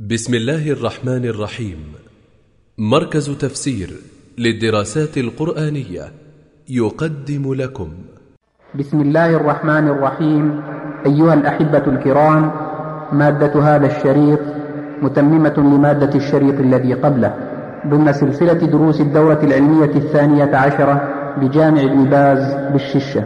بسم الله الرحمن الرحيم. مركز تفسير للدراسات القرآنية يقدم لكم بسم الله الرحمن الرحيم. أيها الأحبة الكرام، مادة هذا الشريط متممة لمادة الشريط الذي قبله ضمن سلسلة دروس الدورة العلمية 12 بجامع ابن باز بالششة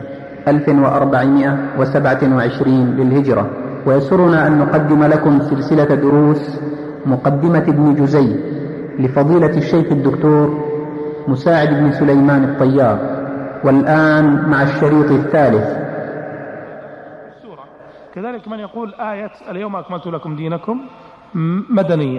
1427 للهجرة. ويسرنا أن نقدم لكم سلسلة دروس مقدمة ابن جزي لفضيلة الشيخ الدكتور مساعد بن سليمان الطيار. والآن مع الشريط الثالث. كذلك من يقول آية اليوم أكملت لكم دينكم مدنية،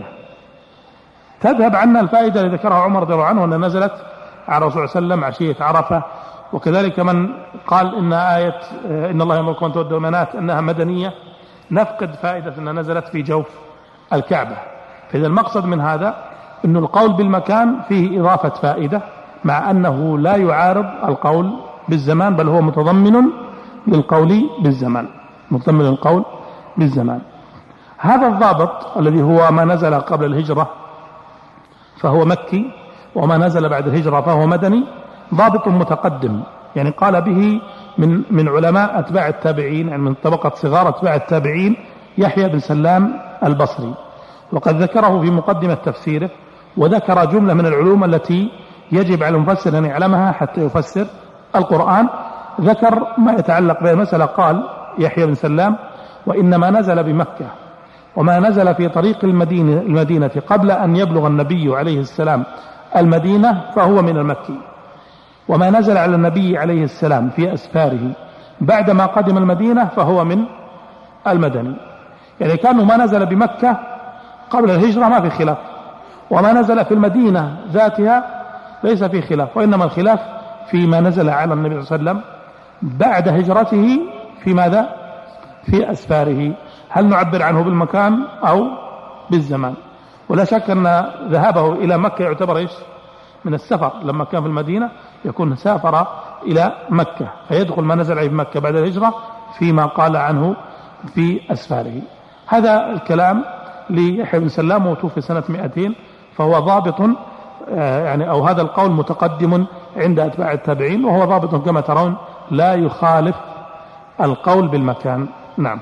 تذهب عنا الفائدة التي ذكرها عمر رضي الله عنه أن نزلت على الرسول صلى الله عليه وسلم عشية عرفة. وكذلك من قال إن آية إن الله يأمركم أن تؤدوا الأمانات أنها مدنية، نفقد فائدة أنها نزلت في جوف الكعبة. فإذا المقصد من هذا أن القول بالمكان فيه إضافة فائدة، مع أنه لا يعارض القول بالزمان، بل هو متضمن للقول بالزمان، متضمن للقول بالزمان. هذا الضابط الذي هو ما نزل قبل الهجرة فهو مكي، وما نزل بعد الهجرة فهو مدني، ضابط متقدم، يعني قال به من علماء أتباع التابعين، يعني من طبقة صغار أتباع التابعين، يحيى بن سلام البصري، وقد ذكره في مقدمة تفسيره، وذكر جملة من العلوم التي يجب على المفسر أن يعلمها حتى يفسر القرآن. ذكر ما يتعلق بالمسألة، قال يحيى بن سلام: وإنما نزل بمكة، وما نزل في طريق المدينة قبل أن يبلغ النبي عليه السلام المدينة فهو من المكي، وما نزل على النبي عليه السلام في أسفاره بعدما قدم المدينة فهو من المدني. يعني كانوا ما نزل بمكة قبل الهجرة ما في خلاف، وما نزل في المدينة ذاتها ليس في خلاف، وإنما الخلاف فيما نزل على النبي صلى الله عليه وسلم بعد هجرته في ماذا؟ في أسفاره، هل نعبر عنه بالمكان أو بالزمان؟ ولا شك أن ذهابه إلى مكة يعتبر إيش؟ من السفر. لما كان في المدينة يكون سافر إلى مكة، فيدخل ما نزل عليه في مكة بعد الهجرة فيما قال عنه في أسفاره. هذا الكلام ليحيى بن سلام، وتوفي سنة 200، فهو ضابط، يعني أو هذا القول متقدم عند أتباع التابعين، وهو ضابط كما ترون لا يخالف القول بالمكان. نعم.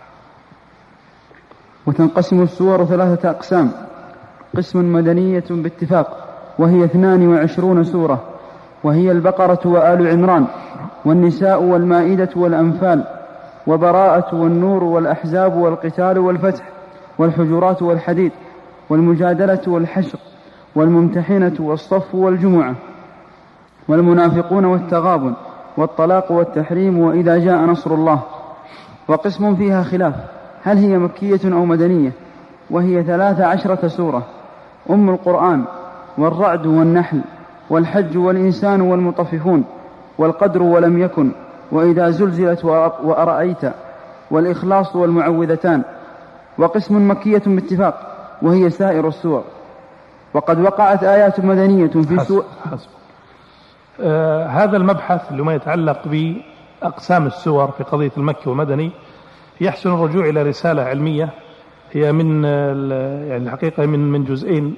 وتنقسم السور 3 أقسام: قسم مدنية باتفاق وهي 22 سورة، وهي البقرة وآل عمران والنساء والمائدة والأنفال وبراءة والنور والأحزاب والقتال والفتح والحجرات والحديد والمجادلة والحشر والممتحنة والصف والجمعة والمنافقون والتغابن والطلاق والتحريم وإذا جاء نصر الله. وقسم فيها خلاف هل هي مكية أو مدنية، وهي 13 سورة: أم القرآن والرعد والنحل والحج والإنسان والمطففون والقدر ولم يكن وإذا زلزلت وأرأيت والإخلاص والمعوذتان. وقسم مكية باتفاق وهي سائر السور. وقد وقعت آيات مدنية في سورة. هذا المبحث اللي ما يتعلق بأقسام السور في قضية المكي والمدني يحسن الرجوع إلى رسالة علمية هي من يعني الحقيقة من جزئين.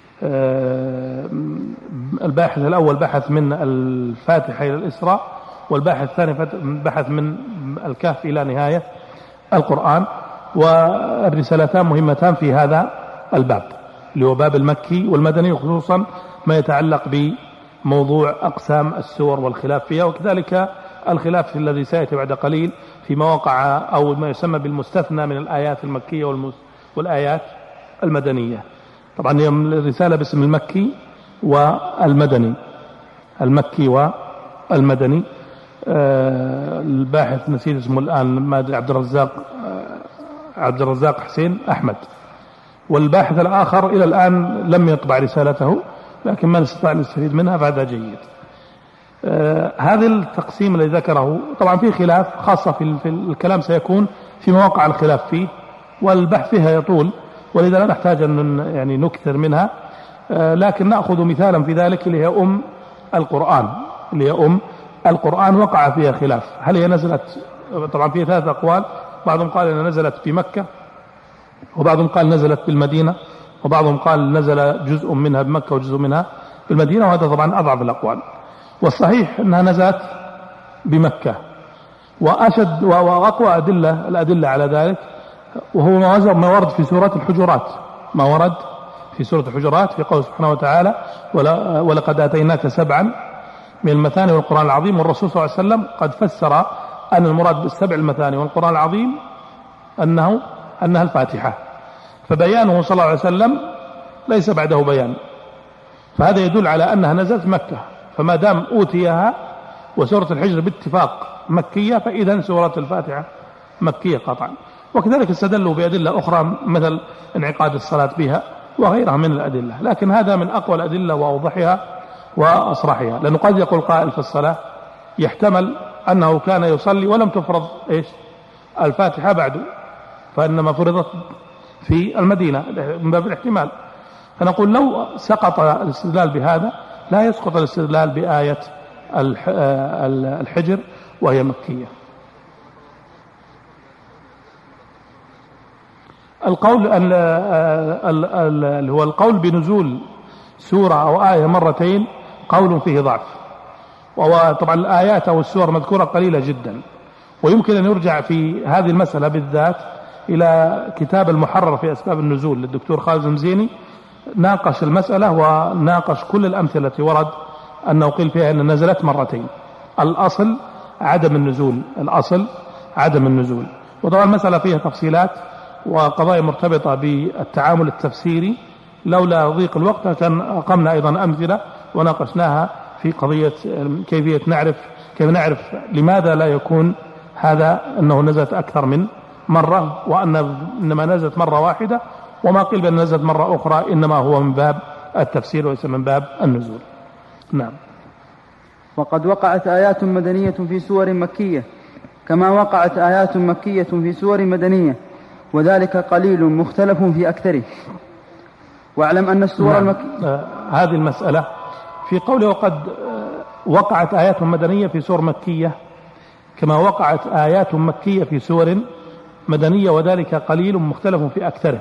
الباحث الأول بحث من الفاتحة إلى الإسراء، والباحث الثاني بحث من الكهف إلى نهاية القرآن، والرسالتان مهمتان في هذا الباب اللي هو باب المكي والمدني، وخصوصا ما يتعلق بموضوع أقسام السور والخلاف فيها، وكذلك الخلاف الذي سيأتي بعد قليل في مواقع أو ما يسمى بالمستثنى من الآيات المكية والآيات المدنية. طبعا الرسالة باسم المكي والمدني، المكي والمدني. الباحث نسيت اسمه الآن، ما أدري، عبد الرزاق حسين أحمد. والباحث الآخر إلى الآن لم يطبع رسالته، لكن ما نستطيع أن نستفيد منها فهذا جيد. هذا التقسيم الذي ذكره طبعا فيه خلاف، خاصة في الكلام سيكون في مواقع الخلاف فيه، والبحث فيها يطول، ولذا لا نحتاج أن يعني نكثر منها، لكن نأخذ مثالا في ذلك اللي هي أم القرآن. اللي هي أم القرآن وقع فيها خلاف، هل هي نزلت؟ طبعا فيها 3 أقوال، بعضهم قال أنها نزلت في مكة، وبعضهم قال نزلت بالمدينة، وبعضهم قال نزل جزء منها بمكة وجزء منها بالمدينة، وهذا طبعا أضعف الأقوال. والصحيح أنها نزلت بمكة. وأشد وأقوى الأدلة على ذلك وهو ما ورد في سورة الحجرات، ما ورد في سورة الحجرات في قول سبحانه وتعالى ولقد آتيناك 7 من المثاني والقرآن العظيم. والرسول صلى الله عليه وسلم قد فسر أن المراد بالسبع المثاني والقرآن العظيم أنها الفاتحة، فبيانه صلى الله عليه وسلم ليس بعده بيان، فهذا يدل على أنها نزلت مكة. فما دام أوتيها وسورة الحجر باتفاق مكية فإذا سورة الفاتحة مكية قطعا. وكذلك استدلوا بأدلة أخرى مثل انعقاد الصلاة بها وغيرها من الأدلة، لكن هذا من أقوى الأدلة وأوضحها وأصرحها، لأنه قد يقول قائل في الصلاة يحتمل أنه كان يصلي ولم تفرض الفاتحة بعد، فإنما فرضت في المدينة من باب الاحتمال. فنقول لو سقط الاستدلال بهذا لا يسقط الاستدلال بآية الحجر وهي مكية. القول هو القول بنزول سورة أو آية مرتين قول فيه ضعف، وطبعا الآيات أو السور مذكورة قليلة جدا، ويمكن أن يرجع في هذه المسألة بالذات إلى كتاب المحرر في أسباب النزول للدكتور خالد المزيني، ناقش المسألة وناقش كل الأمثلة التي ورد أنه قيل فيها أن نزلت مرتين. الأصل عدم النزول. وطبعا المسألة فيها تفصيلات وقضايا مرتبطة بالتعامل التفسيري، لولا ضيق الوقت كان أقمنا أيضا أمثلة وناقشناها في قضية كيف نعرف لماذا لا يكون هذا أنه نزلت أكثر من مرة، وإنما نزلت مرة واحدة، وما قيل بأن نزلت مرة أخرى إنما هو من باب التفسير وليس من باب النزول. نعم. وقد وقعت آيات مدنية في سور مكية كما وقعت آيات مكية في سور مدنية، وذلك قليل مختلف في أكثره. واعلم أن السور المكية هذه المسألة في قوله وقد وقعت آيات مدنية في سور مكية كما وقعت آيات مكية في سور مدنية، وذلك قليل مختلف في أكثره.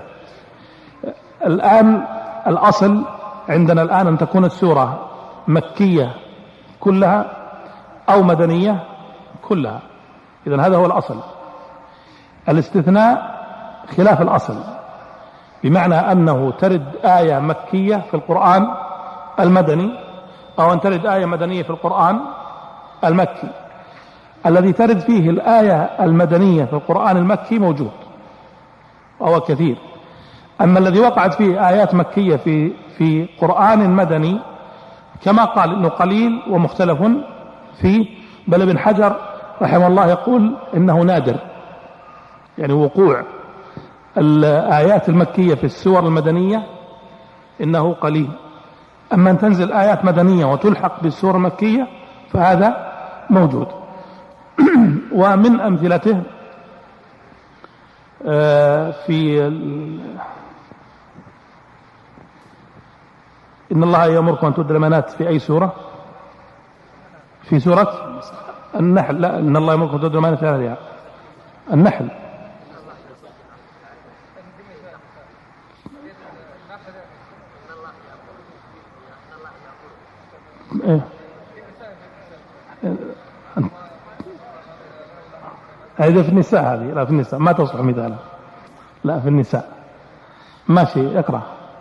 الآن الأصل عندنا الآن أن تكون السورة مكية كلها أو مدنية كلها، إذن هذا هو الأصل. الاستثناء خلاف الأصل، بمعنى أنه ترد آية مكية في القرآن المدني أو أن ترد آية مدنية في القرآن المكي. الذي ترد فيه الآية المدنية في القرآن المكي موجود وهو كثير، أما الذي وقعت فيه آيات مكية في قرآن مدني كما قال إنه قليل ومختلف فيه، بل ابن حجر رحمه الله يقول إنه نادر، يعني وقوع الآيات المكية في السور المدنية إنه قليل. أما أن تنزل آيات مدنية وتلحق بالسور المكية فهذا موجود. ومن أمثلته في إن الله يأمركم أن تؤدوا الأمانات في أي سورة؟ في سورة النحل. لا، إن الله يأمركم أن تؤدوا الأمانات في أهلها. النحل. هذا في النساء، هذه لا في النساء ما تصلح مثالا، لا في النساء. ماشي اقرأ.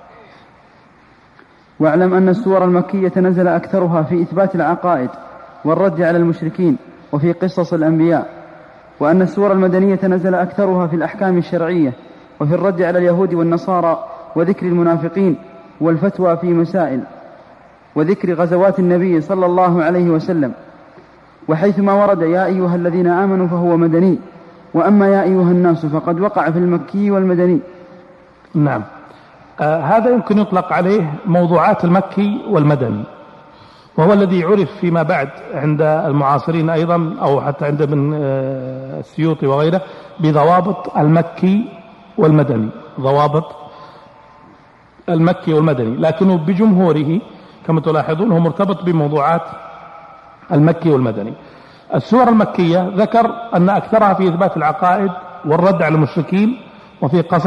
واعلم أن السور المكية نزل أكثرها في إثبات العقائد والرد على المشركين وفي قصص الأنبياء، وأن السور المدنية نزل أكثرها في الأحكام الشرعية وفي الرد على اليهود والنصارى وذكر المنافقين والفتوى في مسائل وذكر غزوات النبي صلى الله عليه وسلم. وحيثما ورد يا أيها الذين آمنوا فهو مدني، وأما يا أيها الناس فقد وقع في المكي والمدني. نعم. هذا يمكن يطلق عليه موضوعات المكي والمدني، وهو الذي عرف فيما بعد عند المعاصرين أيضا أو حتى عند ابن السيوطي وغيره بضوابط المكي والمدني، ضوابط المكي والمدني، لكنه بجمهوره كما تلاحظون هو مرتبط بموضوعات المكي والمدني. السور المكية ذكر أن أكثرها في إثبات العقائد والرد على المشركين وفي قصص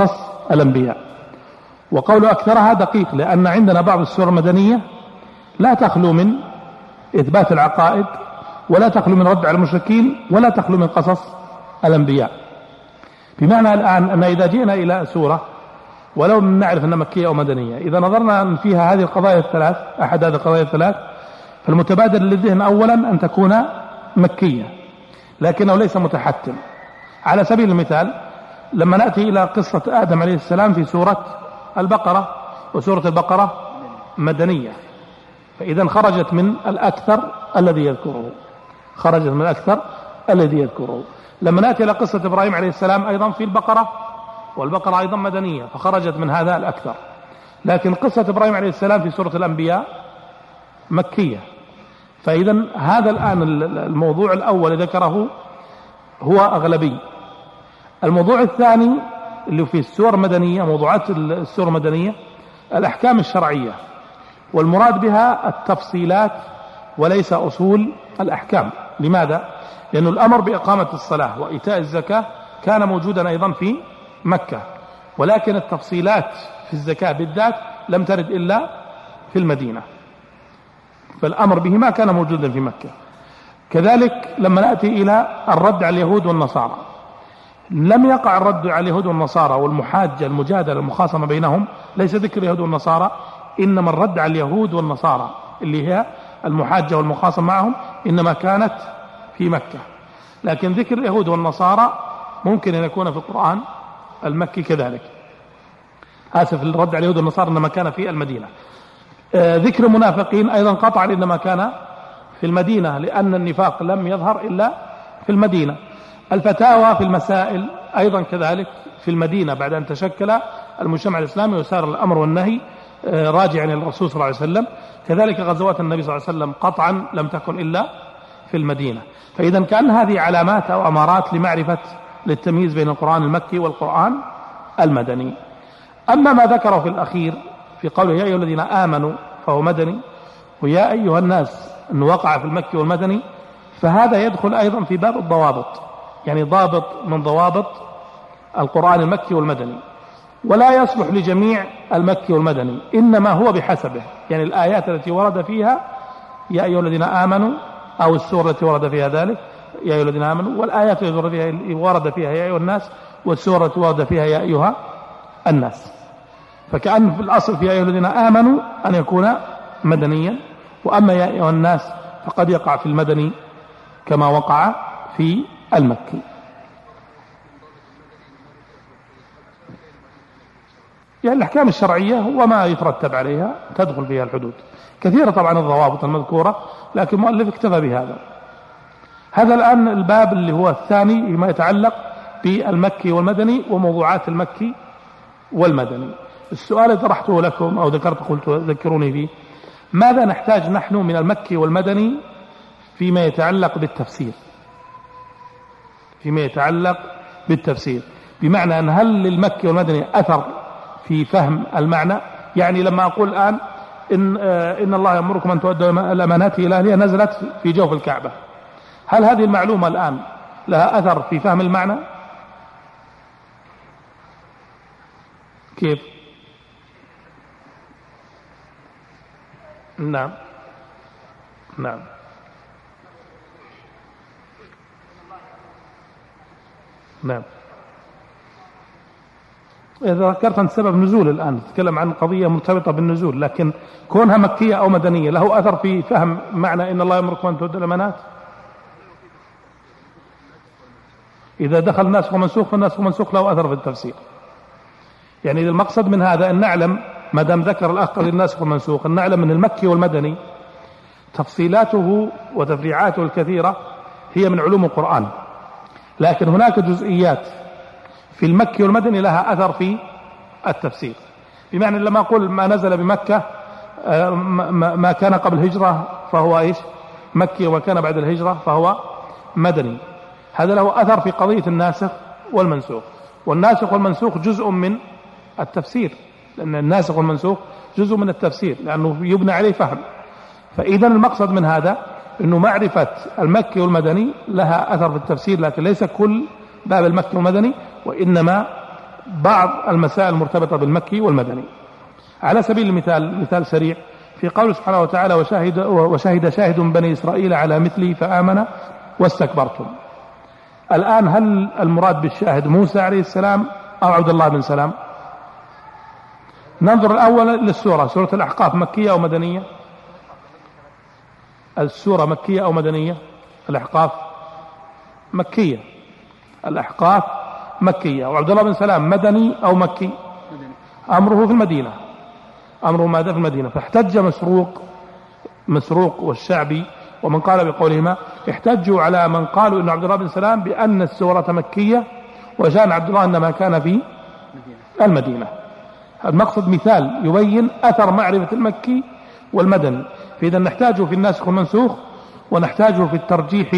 الأنبياء. وقول أكثرها دقيق، لأن عندنا بعض السور المدنية لا تخلو من إثبات العقائد، ولا تخلو من رد على المشركين، ولا تخلو من قصص الأنبياء. بمعنى الآن أن إذا جئنا إلى سورة ولو نعرف أنها مكية أو مدنية، إذا نظرنا فيها هذه القضايا الثلاث، أحد هذه القضايا الثلاث، فالمتبادر للذهن أولا أن تكون مكية، لكنه ليس متحتم. على سبيل المثال لما نأتي إلى قصة آدم عليه السلام في سورة البقرة، وسورة البقرة مدنية، فإذا خرجت من الأكثر الذي يذكره، خرجت من الأكثر الذي يذكره. لما نأتي إلى قصة إبراهيم عليه السلام أيضا في البقرة، والبقرة أيضا مدنية، فخرجت من هذا الأكثر. لكن قصة إبراهيم عليه السلام في سورة الأنبياء مكية. فإذا هذا الآن الموضوع الأول ذكره هو أغلبي. الموضوع الثاني اللي في السور المدنية، موضوعات السور المدنية الأحكام الشرعية، والمراد بها التفصيلات وليس أصول الأحكام. لماذا؟ لأن الأمر بإقامة الصلاة وإيتاء الزكاة كان موجودا أيضا في مكة، ولكن التفصيلات في الزكاة بالذات لم ترد إلا في المدينة، فالأمر بهما كان موجودا في مكة. كذلك لما نأتي إلى الرد على اليهود والنصارى، لم يقع الرد على اليهود والنصارى والمحاجة المجادلة المخاصمة بينهم، ليس ذكر اليهود والنصارى، إنما الرد على اليهود والنصارى اللي هي المحاجة والمخاصمة معهم إنما كانت في مكة. لكن ذكر اليهود والنصارى ممكن أن يكون في القرآن المكي كذلك. آسف، الرد على اليهود والنصارى إنما كان في المدينة. ذكر المنافقين أيضا قطعا إنما كان في المدينة، لأن النفاق لم يظهر إلا في المدينة. الفتاوى في المسائل أيضا كذلك في المدينة، بعد أن تشكل المجتمع الإسلامي وسار الأمر والنهي راجعا للرسول صلى الله عليه وسلم. كذلك غزوات النبي صلى الله عليه وسلم قطعا لم تكن إلا في المدينة. فإذا كان هذه علامات أو أمارات لمعرفة للتمييز بين القرآن المكي والقرآن المدني. أما ما ذكره في الأخير في قوله يا أيها الذين آمنوا فهو مدني، ويا أيها الناس أنه وقع في المكي والمدني، فهذا يدخل أيضا في باب الضوابط، يعني ضابط من ضوابط القرآن المكي والمدني، ولا يصلح لجميع المكي والمدني، إنما هو بحسبه. يعني الآيات التي ورد فيها يا أيها الذين آمنوا، أو السورة التي ورد فيها ذلك يا أيها الذين آمنوا، والآيات التي ورد فيها يا أيها الناس، والسورة التي ورد فيها يا أيها الناس. فكأن في الأصل في يا أيها الذين آمنوا أن يكون مدنيا، وأما يا أيها الناس فقد يقع في المدني كما وقع في المكي. يعني الأحكام الشرعية وما يترتب عليها تدخل فيها الحدود. كثيرة طبعا الضوابط المذكورة، لكن المؤلف اكتفى بهذا. هذا الآن الباب اللي هو الثاني ما يتعلق بالمكي والمدني وموضوعات المكي والمدني. السؤال اللي طرحته لكم أو قلت ذكروني فيه، ماذا نحتاج نحن من المكي والمدني فيما يتعلق بالتفسير؟ فيما يتعلق بالتفسير، بمعنى أن هل للمكي والمدني أثر في فهم المعنى؟ يعني لما أقول الآن إن الله يأمركم أن تؤدوا الأمانات إلى أهلها نزلت في جوف الكعبة، هل هذه المعلومة الآن لها أثر في فهم المعنى؟ كيف؟ نعم نعم نعم. إذا ذكرت أن سبب نزول الآن تتكلم عن قضية مرتبطة بالنزول، لكن كونها مكية أو مدنية له أثر في فهم معنى إن الله يأمركم أن تؤدوا الأمانات؟ إذا دخل الناسخ ومنسوخ فالناسخ ومنسوخ له أثر في التفسير. يعني المقصد من هذا أن نعلم، ما دام ذكر الأخ للناسخ والمنسوخ، أن نعلم أن المكي والمدني تفصيلاته وتفريعاته الكثيرة هي من علوم القرآن، لكن هناك جزئيات في المكي والمدني لها أثر في التفسير. بمعنى لما أقول ما نزل بمكة ما كان قبل الهجرة فهو إيش؟ مكي، وما كان بعد الهجرة فهو مدني. هذا له أثر في قضية الناسخ والمنسوخ، والناسخ والمنسوخ جزء من التفسير، لأن الناسخ والمنسوخ جزء من التفسير لأنه يبنى عليه فهم. فإذا المقصد من هذا أنه معرفة المكي والمدني لها أثر في التفسير، لكن ليس كل باب المكي والمدني، وإنما بعض المسائل المرتبطة بالمكي والمدني. على سبيل المثال، مثال سريع في قول سبحانه وتعالى وشهد شاهد من بني إسرائيل على مثله فآمن واستكبرتم. الآن هل المراد بالشاهد موسى عليه السلام أو عبد الله بن سلام؟ ننظر الأول للسورة. سورة الأحقاف مكية أو مدنية؟ السورة مكية أو مدنية؟ الأحقاف مكية. الأحقاف مكية. وعبد الله بن سلام مدني أو مكي؟ أمره في المدينة. أمره ماذا في المدينة؟ فاحتج مسروق والشعبي ومن قال بقولهما احتجوا على من قالوا إن عبد الله بن سلام بأن السورة مكية وشأن عبد الله إنما كان في المدينة. المقصد مثال يبين أثر معرفة المكي والمدني. فإذا نحتاجه في الناسخ والمنسوخ ونحتاجه في الترجيح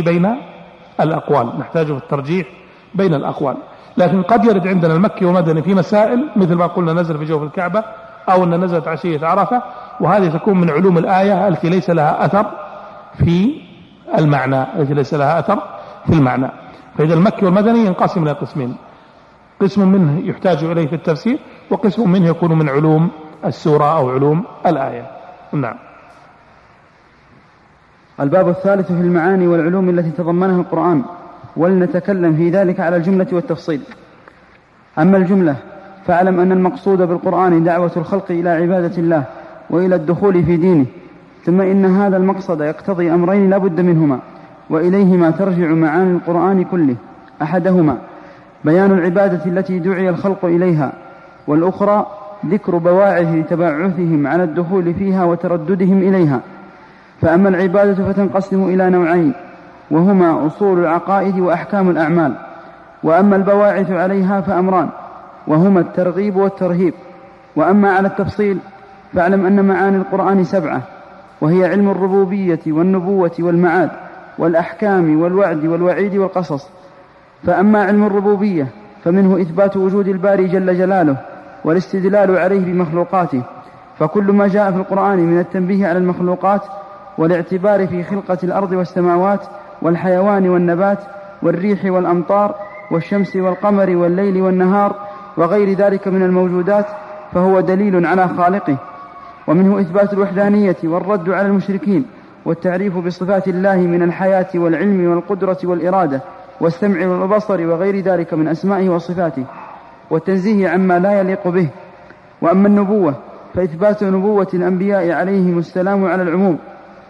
بين الأقوال. لكن قد يرد عندنا المكي والمدني في مسائل مثل ما قلنا نزل في جوف الكعبة أو أن نزلت عشية عرفة، وهذه تكون من علوم الآية التي ليس لها أثر في المعنى. فإذا المكي والمدني ينقسم إلى قسمين: قسم منه يحتاج إليه في التفسير، وقسم منه يكون من علوم السورة أو علوم الآية. نعم. الباب الثالث في المعاني والعلوم التي تضمنها القرآن، ولنتكلم في ذلك على الجملة والتفصيل. أما الجملة فاعلم أن المقصود بالقرآن دعوة الخلق إلى عبادة الله وإلى الدخول في دينه، ثم إن هذا المقصد يقتضي أمرين لا بد منهما، وإليهما ترجع معاني القرآن كله: أحدهما بيان العبادة التي دعي الخلق إليها، والأخرى ذكر بواعث تبعثهم على الدخول فيها وترددهم إليها. فأما العبادة فتنقسم إلى نوعين، وهما أصول العقائد وأحكام الأعمال. وأما البواعث عليها فأمران، وهما الترغيب والترهيب. وأما على التفصيل فاعلم أن معاني القرآن 7، وهي علم الربوبية والنبوة والمعاد والأحكام والوعد والوعيد والقصص. فأما علم الربوبية فمنه إثبات وجود الباري جل جلاله والاستدلال عليه بمخلوقاته، فكل ما جاء في القرآن من التنبيه على المخلوقات والاعتبار في خلقة الأرض والسماوات والحيوان والنبات والريح والأمطار والشمس والقمر والليل والنهار وغير ذلك من الموجودات فهو دليل على خالقه. ومنه إثبات الوحدانية والرد على المشركين، والتعريف بصفات الله من الحياة والعلم والقدرة والإرادة والسمع والبصر وغير ذلك من أسمائه وصفاته، والتنزيه عما لا يليق به. وأما النبوة فإثبات نبوة الأنبياء عليهم السلام على العموم،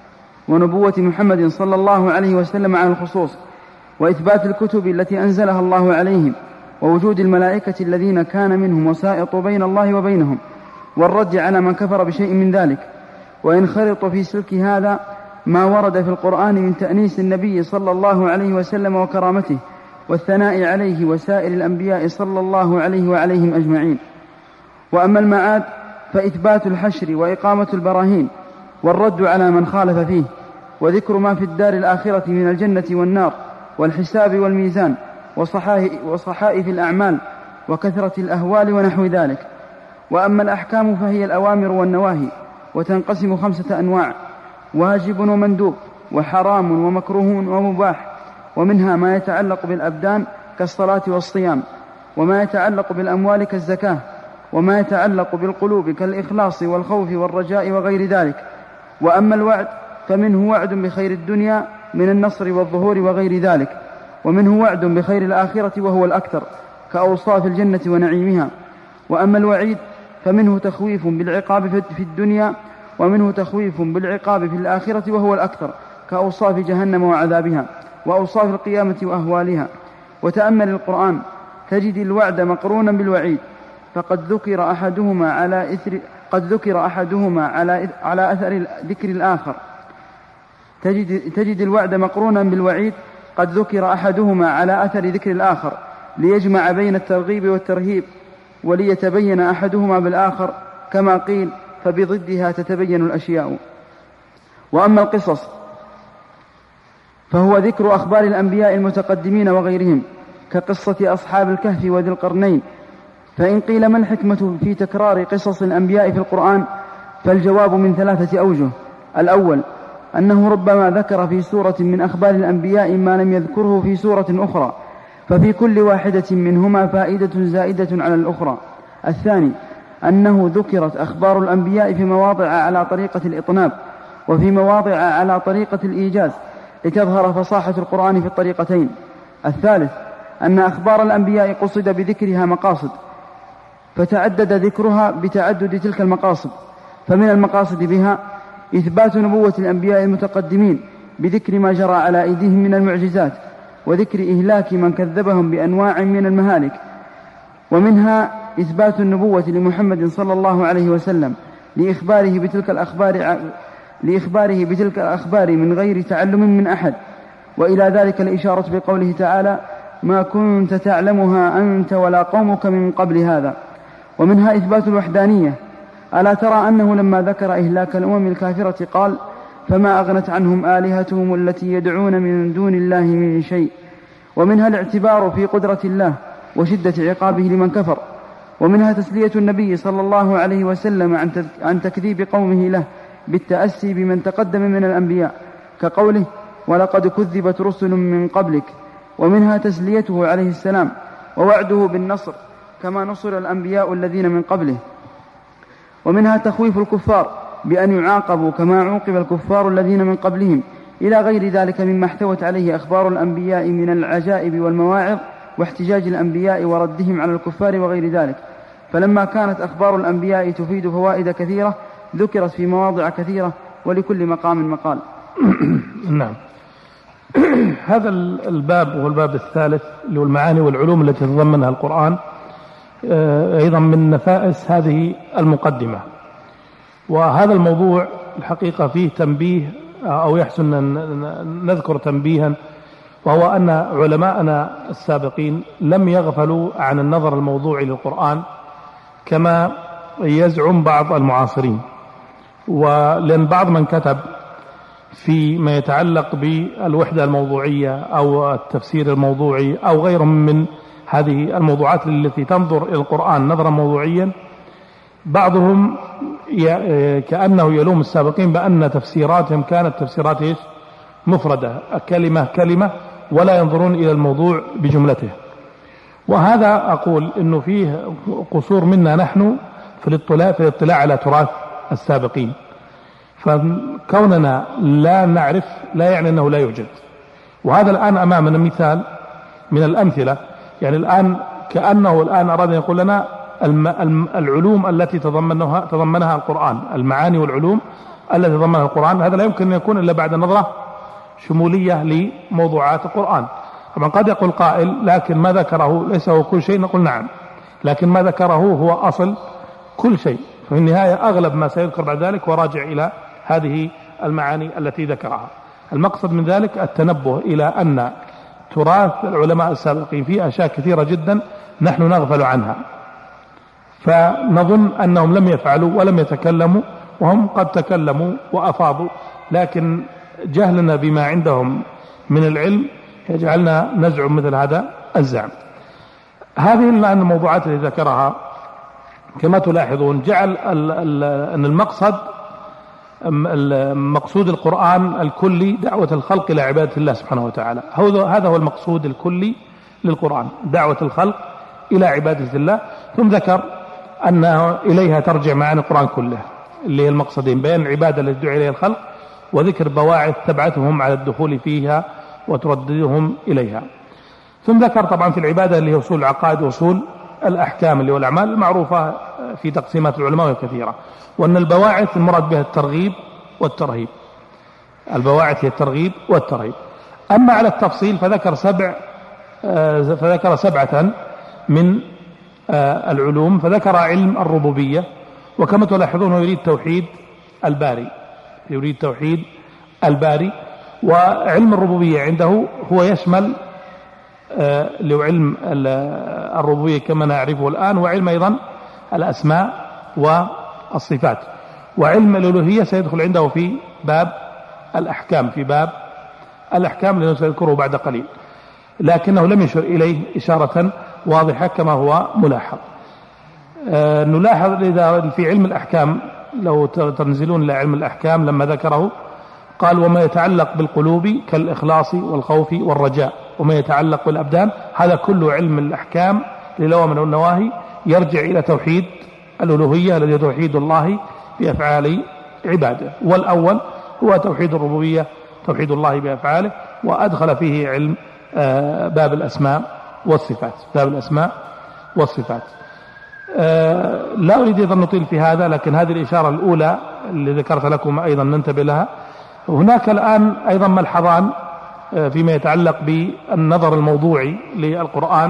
ونبوة محمد صلى الله عليه وسلم على الخصوص، وإثبات الكتب التي أنزلها الله عليهم، ووجود الملائكة الذين كان منهم وسائط بين الله وبينهم، والرد على من كفر بشيء من ذلك. وإن خرط في سلك هذا ما ورد في القرآن من تأنيس النبي صلى الله عليه وسلم وكرامته والثناء عليه وسائر الأنبياء صلى الله عليه وعليهم أجمعين. وأما المعاد فإثبات الحشر وإقامة البراهين، والرد على من خالف فيه، وذكر ما في الدار الآخرة من الجنة والنار والحساب والميزان وصحائف الأعمال وكثرة الأهوال ونحو ذلك. وأما الأحكام فهي الأوامر والنواهي، وتنقسم 5 أنواع: واجب ومندوب وحرام ومكروه ومباح. ومنها ما يتعلق بالأبدان كالصلاة والصيام، وما يتعلق بالأموال كالزكاة، وما يتعلق بالقلوب كالإخلاص والخوف والرجاء وغير ذلك. وأما الوعد فمنه وعد بخير الدنيا من النصر والظهور وغير ذلك، ومنه وعد بخير الآخرة وهو الأكثر كأوصاف الجنة ونعيمها. وأما الوعيد فمنه تخويف بالعقاب في الدنيا، ومنه تخويف بالعقاب في الآخرة وهو الأكثر كأوصاف جهنم وعذابها وأوصاف القيامة وأهوالها. وتأمل القرآن تجد الوعد مقرونا بالوعيد، فقد ذكر أحدهما على أثر ذكر الآخر. تجد الوعد مقرونا بالوعيد قد ذكر أحدهما على أثر ذكر الآخر ليجمع بين الترغيب والترهيب، وليتبين أحدهما بالآخر، كما قيل: فبضدها تتبين الأشياء. وأما القصص فهو ذكر أخبار الأنبياء المتقدمين وغيرهم كقصة أصحاب الكهف وذي القرنين. فإن قيل ما الحكمة في تكرار قصص الأنبياء في القرآن، فالجواب من 3 أوجه: الأول أنه ربما ذكر في سورة من أخبار الأنبياء ما لم يذكره في سورة أخرى، ففي كل واحدة منهما فائدة زائدة على الأخرى. الثاني أنه ذكرت أخبار الأنبياء في مواضع على طريقة الإطناب وفي مواضع على طريقة الإيجاز لتظهر فصاحة القرآن في الطريقتين. الثالث أن أخبار الأنبياء قصد بذكرها مقاصد فتعدد ذكرها بتعدد تلك المقاصد، فمن المقاصد بها إثبات نبوة الأنبياء المتقدمين بذكر ما جرى على أيديهم من المعجزات وذكر إهلاك من كذبهم بأنواع من المهالك، ومنها إثبات النبوة لمحمد صلى الله عليه وسلم لإخباره بتلك الأخبار من غير تعلم من أحد، وإلى ذلك الإشارة بقوله تعالى ما كنت تعلمها أنت ولا قومك من قبل هذا. ومنها إثبات الوحدانية، ألا ترى أنه لما ذكر إهلاك الأمم الكافرة قال فما أغنت عنهم آلهتهم التي يدعون من دون الله من شيء. ومنها الاعتبار في قدرة الله وشدة عقابه لمن كفر. ومنها تسلية النبي صلى الله عليه وسلم عن تكذيب قومه له بالتأسي بمن تقدم من الأنبياء كقوله ولقد كذبت رسل من قبلك. ومنها تسليته عليه السلام ووعده بالنصر كما نصر الأنبياء الذين من قبله. ومنها تخويف الكفار بأن يعاقبوا كما عوقب الكفار الذين من قبلهم، إلى غير ذلك مما احتوت عليه أخبار الأنبياء من العجائب والمواعظ واحتجاج الأنبياء وردهم على الكفار وغير ذلك. فلما كانت أخبار الأنبياء تفيد فوائد كثيرة ذكرت في مواضع كثيرة ولكل مقام مقال. نعم. هذا الباب هو الباب الثالث اللي هو المعاني والعلوم التي تتضمنها القرآن، أيضا من نفائس هذه المقدمة. وهذا الموضوع الحقيقة فيه تنبيه أو يحسن أن نذكر تنبيها، وهو أن علماءنا السابقين لم يغفلوا عن النظر الموضوعي للقرآن كما يزعم بعض المعاصرين. ولأن بعض من كتب فيما يتعلق بالوحدة الموضوعية أو التفسير الموضوعي أو غيره من هذه الموضوعات التي تنظر إلى القرآن نظرا موضوعيا، بعضهم كأنه يلوم السابقين بأن تفسيراتهم كانت تفسيرات مفردة كلمة كلمة ولا ينظرون إلى الموضوع بجملته. وهذا أقول إنه فيه قصور منا نحن في الاطلاع على تراث السابقين، فكوننا لا نعرف لا يعني أنه لا يوجد. وهذا الآن أمامنا مثال من الأمثلة، يعني الآن كأنه الآن أراد أن يقول لنا العلوم التي تضمنها القرآن، المعاني والعلوم التي تضمنها القرآن، هذا لا يمكن أن يكون إلا بعد نظرة شمولية لموضوعات القرآن. طبعا قد يقول قائل لكن ما ذكره ليس هو كل شيء، نقول نعم، لكن ما ذكره هو أصل كل شيء، ففي النهاية أغلب ما سيذكر بعد ذلك وراجع إلى هذه المعاني التي ذكرها. المقصد من ذلك التنبه إلى أن تراث العلماء السابقين فيه أشياء كثيرة جدا نحن نغفل عنها، فنظن أنهم لم يفعلوا ولم يتكلموا، وهم قد تكلموا وأفاضوا، لكن جهلنا بما عندهم من العلم يجعلنا نزعم مثل هذا الزعم. هذه الآن الموضوعات التي ذكرها كما تلاحظون جعل أن مقصود القرآن الكلي دعوة الخلق إلى عبادة الله سبحانه وتعالى. هذا هو المقصود الكلي للقرآن، دعوة الخلق إلى عبادة الله. ثم ذكر أن إليها ترجع معاني القرآن كله اللي هي المقصدين: بيان العبادة التي دعا إليها الخلق، وذكر بواعث تبعثهم على الدخول فيها وترددهم إليها. ثم ذكر طبعا في العبادة اللي هي أصول العقائد وأصول الأحكام اللي هو الأعمال المعروفة في تقسيمات العلماء الكثيرة، وأن البواعث المراد بها الترغيب والترهيب. البواعث هي الترغيب والترهيب. أما على التفصيل فذكر سبعة من العلوم، فذكر علم الربوبية، وكما تلاحظون يريد توحيد الباري. وعلم الربوبية عنده هو يشمل علم الربوبية كما نعرفه الآن، وعلم أيضا الأسماء والصفات. وعلم الألوهية سيدخل عنده في باب الأحكام لأنه سيذكره بعد قليل، لكنه لم يشر إليه إشارة واضحة كما هو ملاحظ. نلاحظ إذا في علم الأحكام لو تنزلون إلى علم الأحكام لما ذكره قال: وما يتعلق بالقلوب كالإخلاص والخوف والرجاء وما يتعلق بالأبدان، هذا كله علم الأحكام للأوامر والنواهي يرجع إلى توحيد الألوهية الذي توحيد الله بأفعال عباده. والأول هو توحيد الربوبية، توحيد الله بأفعاله، وأدخل فيه علم باب الأسماء والصفات، باب الأسماء والصفات. لا أريد أن نطيل في هذا، لكن هذه الإشارة الأولى اللي ذكرت لكم أيضا ننتبه لها. هناك الآن أيضا ملحظان فيما يتعلق بالنظر الموضوعي للقرآن.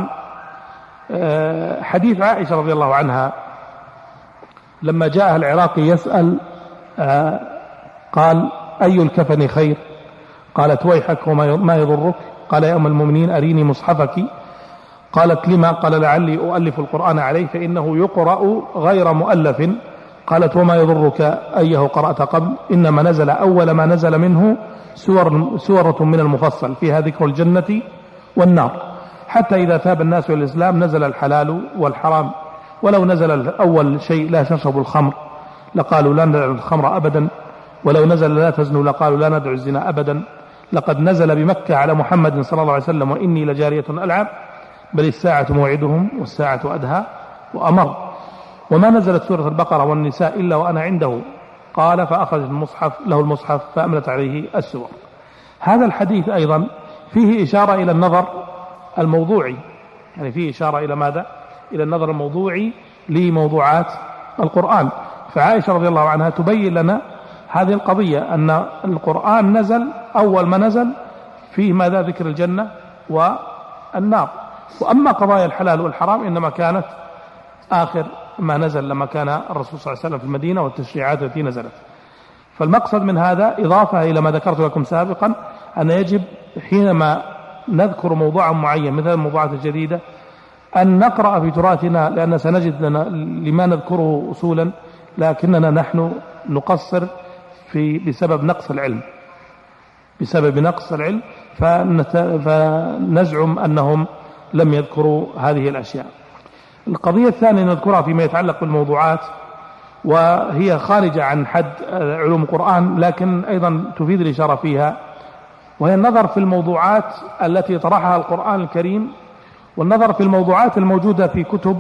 حديث عائشة رضي الله عنها لما جاء العراقي يسأل قال: أي الكفن خير؟ قالت: ويحك وما يضرك؟ قال: يا أم المؤمنين أريني مصحفك. قالت: لما؟ قال: لعلي أؤلف القرآن عليه فإنه يقرأ غير مؤلف. قالت: وما يضرك أيه قرأت قبل؟ إنما نزل أول ما نزل منه سورة من المفصل فيها ذكر الجنة والنار، حتى إذا تاب الناس إلى الإسلام نزل الحلال والحرام. ولو نزل أول شيء لا تشربوا الخمر لقالوا لا ندع الخمر أبدا، ولو نزل لا تزنوا لقالوا لا ندع الزنا أبدا. لقد نزل بمكة على محمد صلى الله عليه وسلم: وإني لجارية ألعب، بل الساعة موعدهم والساعة أدهى وأمر. وما نزلت سورة البقرة والنساء إلا وأنا عنده. قال: فأخذ المصحف له المصحف فأملت عليه السور. هذا الحديث أيضا فيه إشارة إلى النظر الموضوعي، يعني فيه إشارة إلى ماذا؟ إلى النظر الموضوعي لموضوعات القرآن. فعائشة رضي الله عنها تبين لنا هذه القضية، أن القرآن نزل أول ما نزل فيه ماذا؟ ذكر الجنة والنار. وأما قضايا الحلال والحرام إنما كانت آخر ما نزل لما كان الرسول صلى الله عليه وسلم في المدينة والتشريعات التي نزلت. فالمقصد من هذا إضافة إلى ما ذكرت لكم سابقا، أن يجب حينما نذكر موضوعا معين مثل الموضوعات الجديدة أن نقرأ في تراثنا، لأن سنجد لما نذكره أصولا، لكننا نحن نقصر بسبب نقص العلم، بسبب نقص العلم، فنزعم أنهم لم يذكروا هذه الأشياء. القضية الثانية نذكرها فيما يتعلق بالموضوعات، وهي خارجة عن حد علوم القرآن لكن أيضا تفيد الإشارة فيها، وهي النظر في الموضوعات التي طرحها القرآن الكريم، والنظر في الموضوعات الموجودة في كتب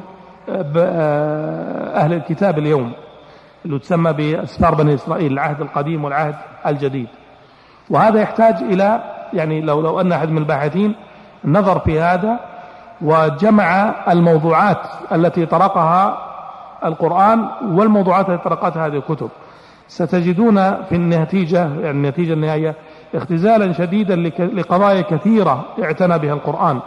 أهل الكتاب اليوم اللي تسمى بأسفار بني إسرائيل، العهد القديم والعهد الجديد. وهذا يحتاج إلى يعني لو أن أحد من الباحثين نظر في هذا وجمع الموضوعات التي طرقها القرآن والموضوعات التي طرقتها هذه الكتب، ستجدون في النتيجة، يعني النتيجة النهائية، اختزالا شديدا لقضايا كثيرة اعتنى بها القرآن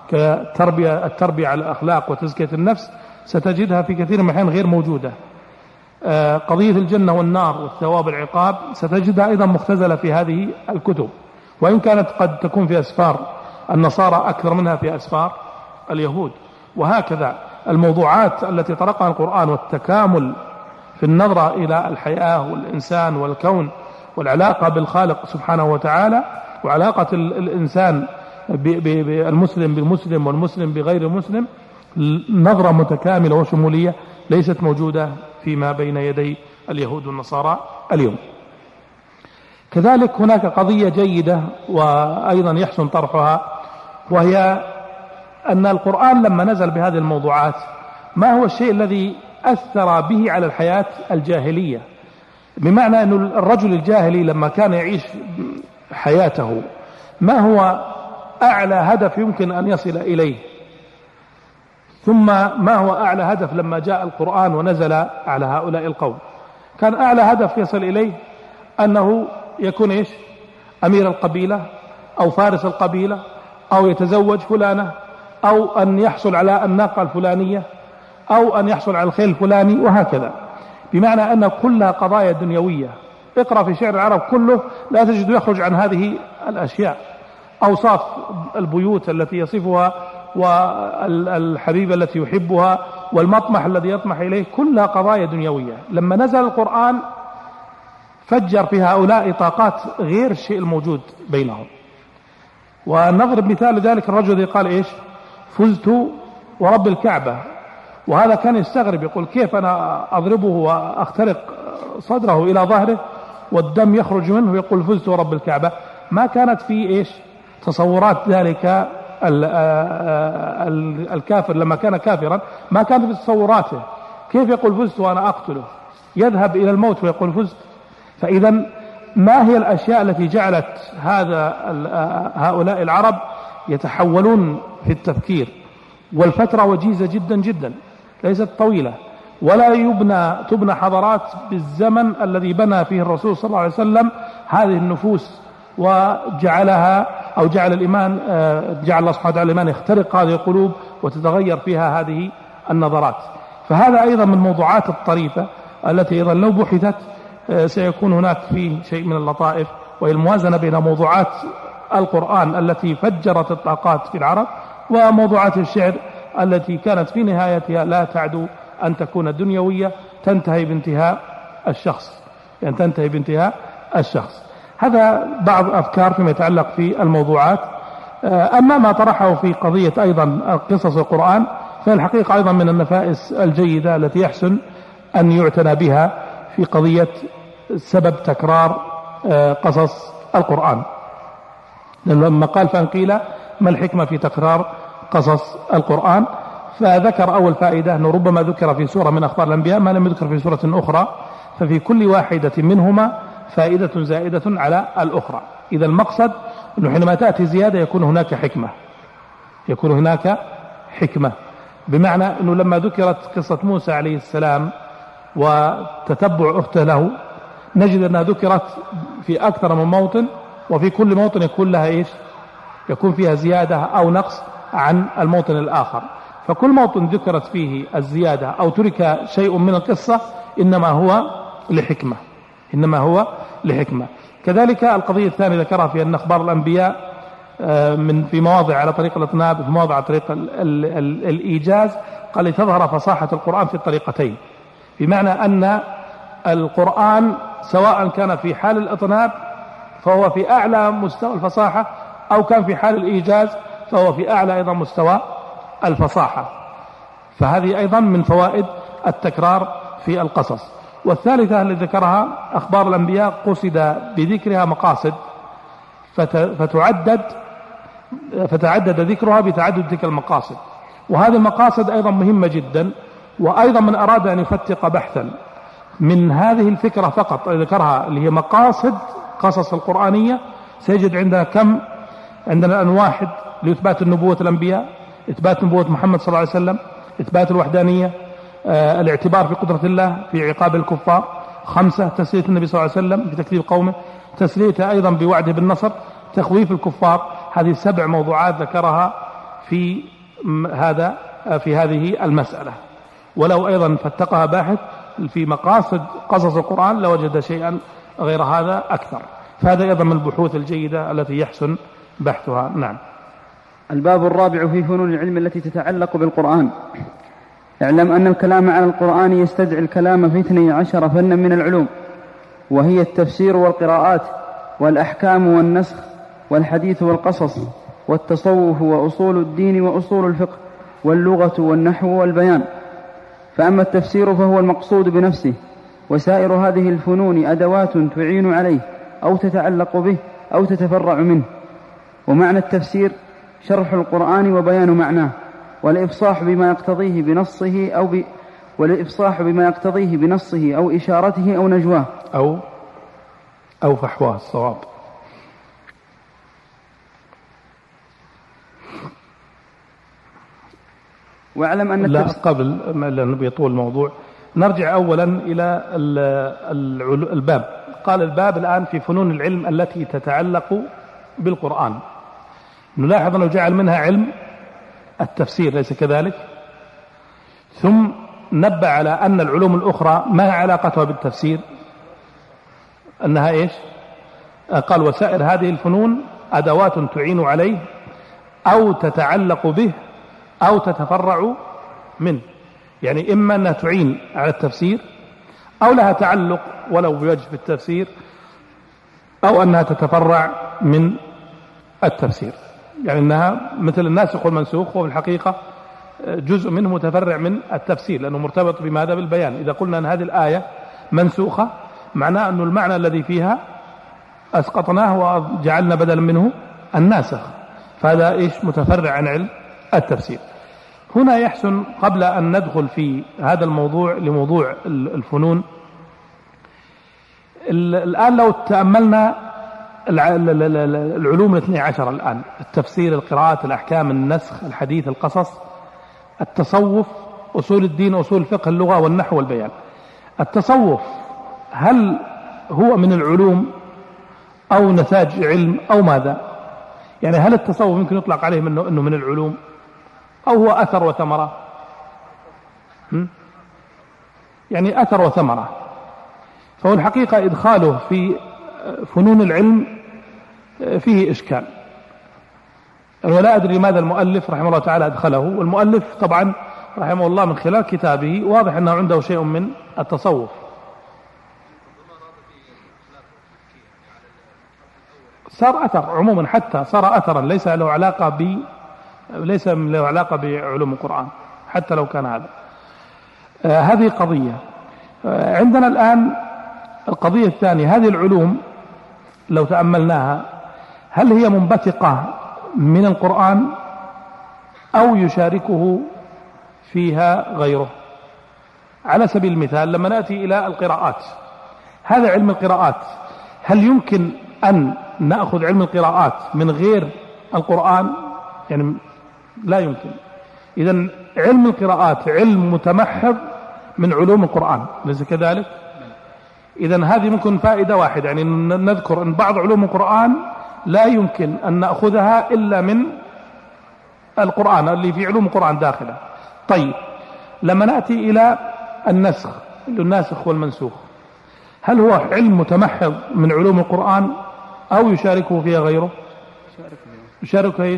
التربية على الأخلاق وتزكية النفس، ستجدها في كثير من الأحيان غير موجودة. قضية الجنة والنار والثواب والعقاب ستجدها أيضا مختزلة في هذه الكتب، وإن كانت قد تكون في أسفار النصارى أكثر منها في أسفار اليهود. وهكذا الموضوعات التي طرقها القرآن والتكامل في النظرة إلى الحياة والإنسان والكون والعلاقة بالخالق سبحانه وتعالى، وعلاقة الإنسان بالمسلم بالمسلم والمسلم بغير المسلم، نظرة متكاملة وشمولية ليست موجودة فيما بين يدي اليهود والنصارى اليوم. كذلك هناك قضية جيدة وأيضا يحسن طرحها، وهي أن القرآن لما نزل بهذه الموضوعات ما هو الشيء الذي أثر به على الحياة الجاهلية، بمعنى أن الرجل الجاهلي لما كان يعيش حياته ما هو أعلى هدف يمكن أن يصل إليه، ثم ما هو أعلى هدف لما جاء القرآن ونزل على هؤلاء القوم. كان أعلى هدف يصل إليه أنه يكون إيش؟ أمير القبيلة أو فارس القبيلة، أو يتزوج فلانة، أو أن يحصل على الناقة الفلانية، أو أن يحصل على الخيل الفلاني، وهكذا. بمعنى أن كلها قضايا دنيوية. اقرأ في شعر العرب كله لا تجد يخرج عن هذه الأشياء. أوصاف البيوت التي يصفها، والحبيبة التي يحبها، والمطمح الذي يطمح إليه، كلها قضايا دنيوية. لما نزل القرآن فجر في هؤلاء طاقات غير الشيء الموجود بينهم. ونضرب مثال ذلك الرجل الذي قال إيش؟ فزت ورب الكعبة. وهذا كان يستغرب، يقول كيف أنا أضربه وأخترق صدره إلى ظهره والدم يخرج منه، يقول فزت ورب الكعبة. ما كانت في إيش؟ تصورات ذلك الكافر لما كان كافرا ما كان في تصوراته. كيف يقول فزت وأنا أقتله؟ يذهب إلى الموت ويقول فزت. فإذا ما هي الأشياء التي جعلت هؤلاء العرب يتحولون في التفكير؟ والفترة وجيزة جدا جدا ليست طويلة، ولا تبنى حضارات بالزمن الذي بنى فيه الرسول صلى الله عليه وسلم هذه النفوس وجعلها، أو جعل الإيمان، جعل الله سبحانه وتعالى الإيمان يخترق هذه القلوب وتتغير فيها هذه النظرات. فهذا أيضا من الموضوعات الطريفة التي أيضا لو بحثت سيكون هناك فيه شيء من اللطائف، وهي الموازنة بين موضوعات القرآن التي فجرت الطاقات في العرب وموضوعات الشعر التي كانت في نهايتها لا تعدو أن تكون دنيوية تنتهي بانتهاء الشخص، يعني تنتهي بانتهاء الشخص. هذا بعض أفكار فيما يتعلق في الموضوعات. أما ما طرحه في قضية أيضا قصص القرآن فالحقيقة أيضا من النفائس الجيدة التي يحسن أن يعتنى بها في قضية سبب تكرار قصص القرآن. لما قال فإن قيل ما الحكمة في تكرار قصص القرآن، فذكر أول فائدة أنه ربما ذكر في سورة من أخبار الأنبياء ما لم يذكر في سورة أخرى، ففي كل واحدة منهما فائدة زائدة على الأخرى. إذا المقصد أنه حينما تأتي زيادة يكون هناك حكمة، يكون هناك حكمة، بمعنى أنه لما ذكرت قصة موسى عليه السلام وتتبع أخته له نجد أنها ذكرت في أكثر من موطن، وفي كل موطن يكون لها إيش؟ يكون فيها زيادة أو نقص عن الموطن الآخر. فكل موطن ذكرت فيه الزيادة أو ترك شيء من القصة إنما هو لحكمة، إنما هو لحكمة. كذلك القضية الثانية ذكرها في أن أخبار الأنبياء في مواضع على طريق الإطناب، في مواضع على طريق الإيجاز، قال لتظهر فصاحة القرآن في الطريقتين، بمعنى أن القرآن سواء كان في حال الإطناب فهو في أعلى مستوى الفصاحة، أو كان في حال الإيجاز فهو في أعلى أيضا مستوى الفصاحة. فهذه أيضا من فوائد التكرار في القصص. والثالثة التي ذكرها أخبار الأنبياء قصد بذكرها مقاصد فتعدد ذكرها بتعدد تلك المقاصد، وهذه المقاصد أيضا مهمة جدا. وأيضا من أراد أن يفتق بحثا من هذه الفكرة فقط ذكرها اللي هي مقاصد قصص القرآنية سيجد عندنا الآن واحد لإثبات النبوة الأنبياء، إثبات نبوة محمد صلى الله عليه وسلم، إثبات الوحدانية، الاعتبار في قدرة الله في عقاب الكفار، 5 تسلية النبي صلى الله عليه وسلم في تكذيب قومه، تسليته أيضا بوعده بالنصر، تخويف الكفار. هذه 7 موضوعات ذكرها في هذه المسألة. ولو أيضا فتقها باحث في مقاصد قصص القرآن لوجد شيئا غير هذا أكثر. فهذا أيضا من البحوث الجيدة التي يحسن بحثها. نعم. الباب الرابع في فنون العلم التي تتعلق بالقرآن. اعلم أن الكلام على القرآن يستدعي الكلام في 12 فنا من العلوم، وهي التفسير والقراءات والأحكام والنسخ والحديث والقصص والتصوف وأصول الدين وأصول الفقه واللغة والنحو والبيان. فأما التفسير فهو المقصود بنفسه، وسائر هذه الفنون أدوات تعين عليه أو تتعلق به أو تتفرع منه. ومعنى التفسير شرح القرآن وبيان معناه، والإفصاح بما يقتضيه بنصه أو إشارته أو نجواه أو فحواه الصواب. واعلم أن لا قبل لأنه بيطول الموضوع نرجع أولا إلى الباب. قال الباب الآن في فنون العلم التي تتعلق بالقرآن. نلاحظ أنه جعل منها علم التفسير، ليس كذلك؟ ثم نبه على أن العلوم الأخرى ما علاقتها بالتفسير، أنها إيش؟ قال وسائر هذه الفنون أدوات تعين عليه أو تتعلق به أو تتفرع منه، يعني إما أنها تعين على التفسير أو لها تعلق ولو بوجه في التفسير، أو أنها تتفرع من التفسير، يعني أنها مثل الناسخ والمنسوخ، وفي الحقيقة جزء منه متفرع من التفسير لأنه مرتبط بماذا؟ بالبيان. إذا قلنا أن هذه الآية منسوخة معناه أن المعنى الذي فيها أسقطناه وجعلنا بدلا منه الناسخ، فهذا إيش متفرع عن علم التفسير. هنا يحسن قبل أن ندخل في هذا الموضوع لموضوع الفنون، الآن لو تأملنا العلوم 12 الآن: التفسير، القراءات، الأحكام، النسخ، الحديث، القصص، التصوف، أصول الدين، أصول الفقه، اللغة والنحو والبيان. التصوف هل هو من العلوم أو نتاج علم أو ماذا؟ يعني هل التصوف يمكن يطلق عليه أنه من العلوم أو هو أثر وثمرة؟ يعني أثر وثمرة. فهو الحقيقة إدخاله في فنون العلم فيه إشكال، ولا أدري لماذا المؤلف رحمه الله تعالى أدخله. والمؤلف طبعا رحمه الله من خلال كتابه واضح أنه عنده شيء من التصوف. صار أثر عموما، حتى صار أثرا ليس له علاقة بعلوم القرآن، حتى لو كان هذا. هذه قضية. عندنا الآن القضية الثانية: هذه العلوم لو تأملناها هل هي منبثقة من القرآن أو يشاركه فيها غيره؟ على سبيل المثال لما نأتي إلى القراءات، هذا علم القراءات هل يمكن أن نأخذ علم القراءات من غير القرآن؟ يعني لا يمكن. إذن علم القراءات علم متمحض من علوم القرآن، ليس كذلك؟ إذن هذه ممكن فائدة واحدة، يعني نذكر أن بعض علوم القرآن لا يمكن أن نأخذها إلا من القرآن اللي في علوم القرآن داخله. طيب لما نأتي إلى النسخ، الناسخ والمنسوخ، هل هو علم متمحض من علوم القرآن أو يشاركه فيها غيره؟ يشاركه إيش؟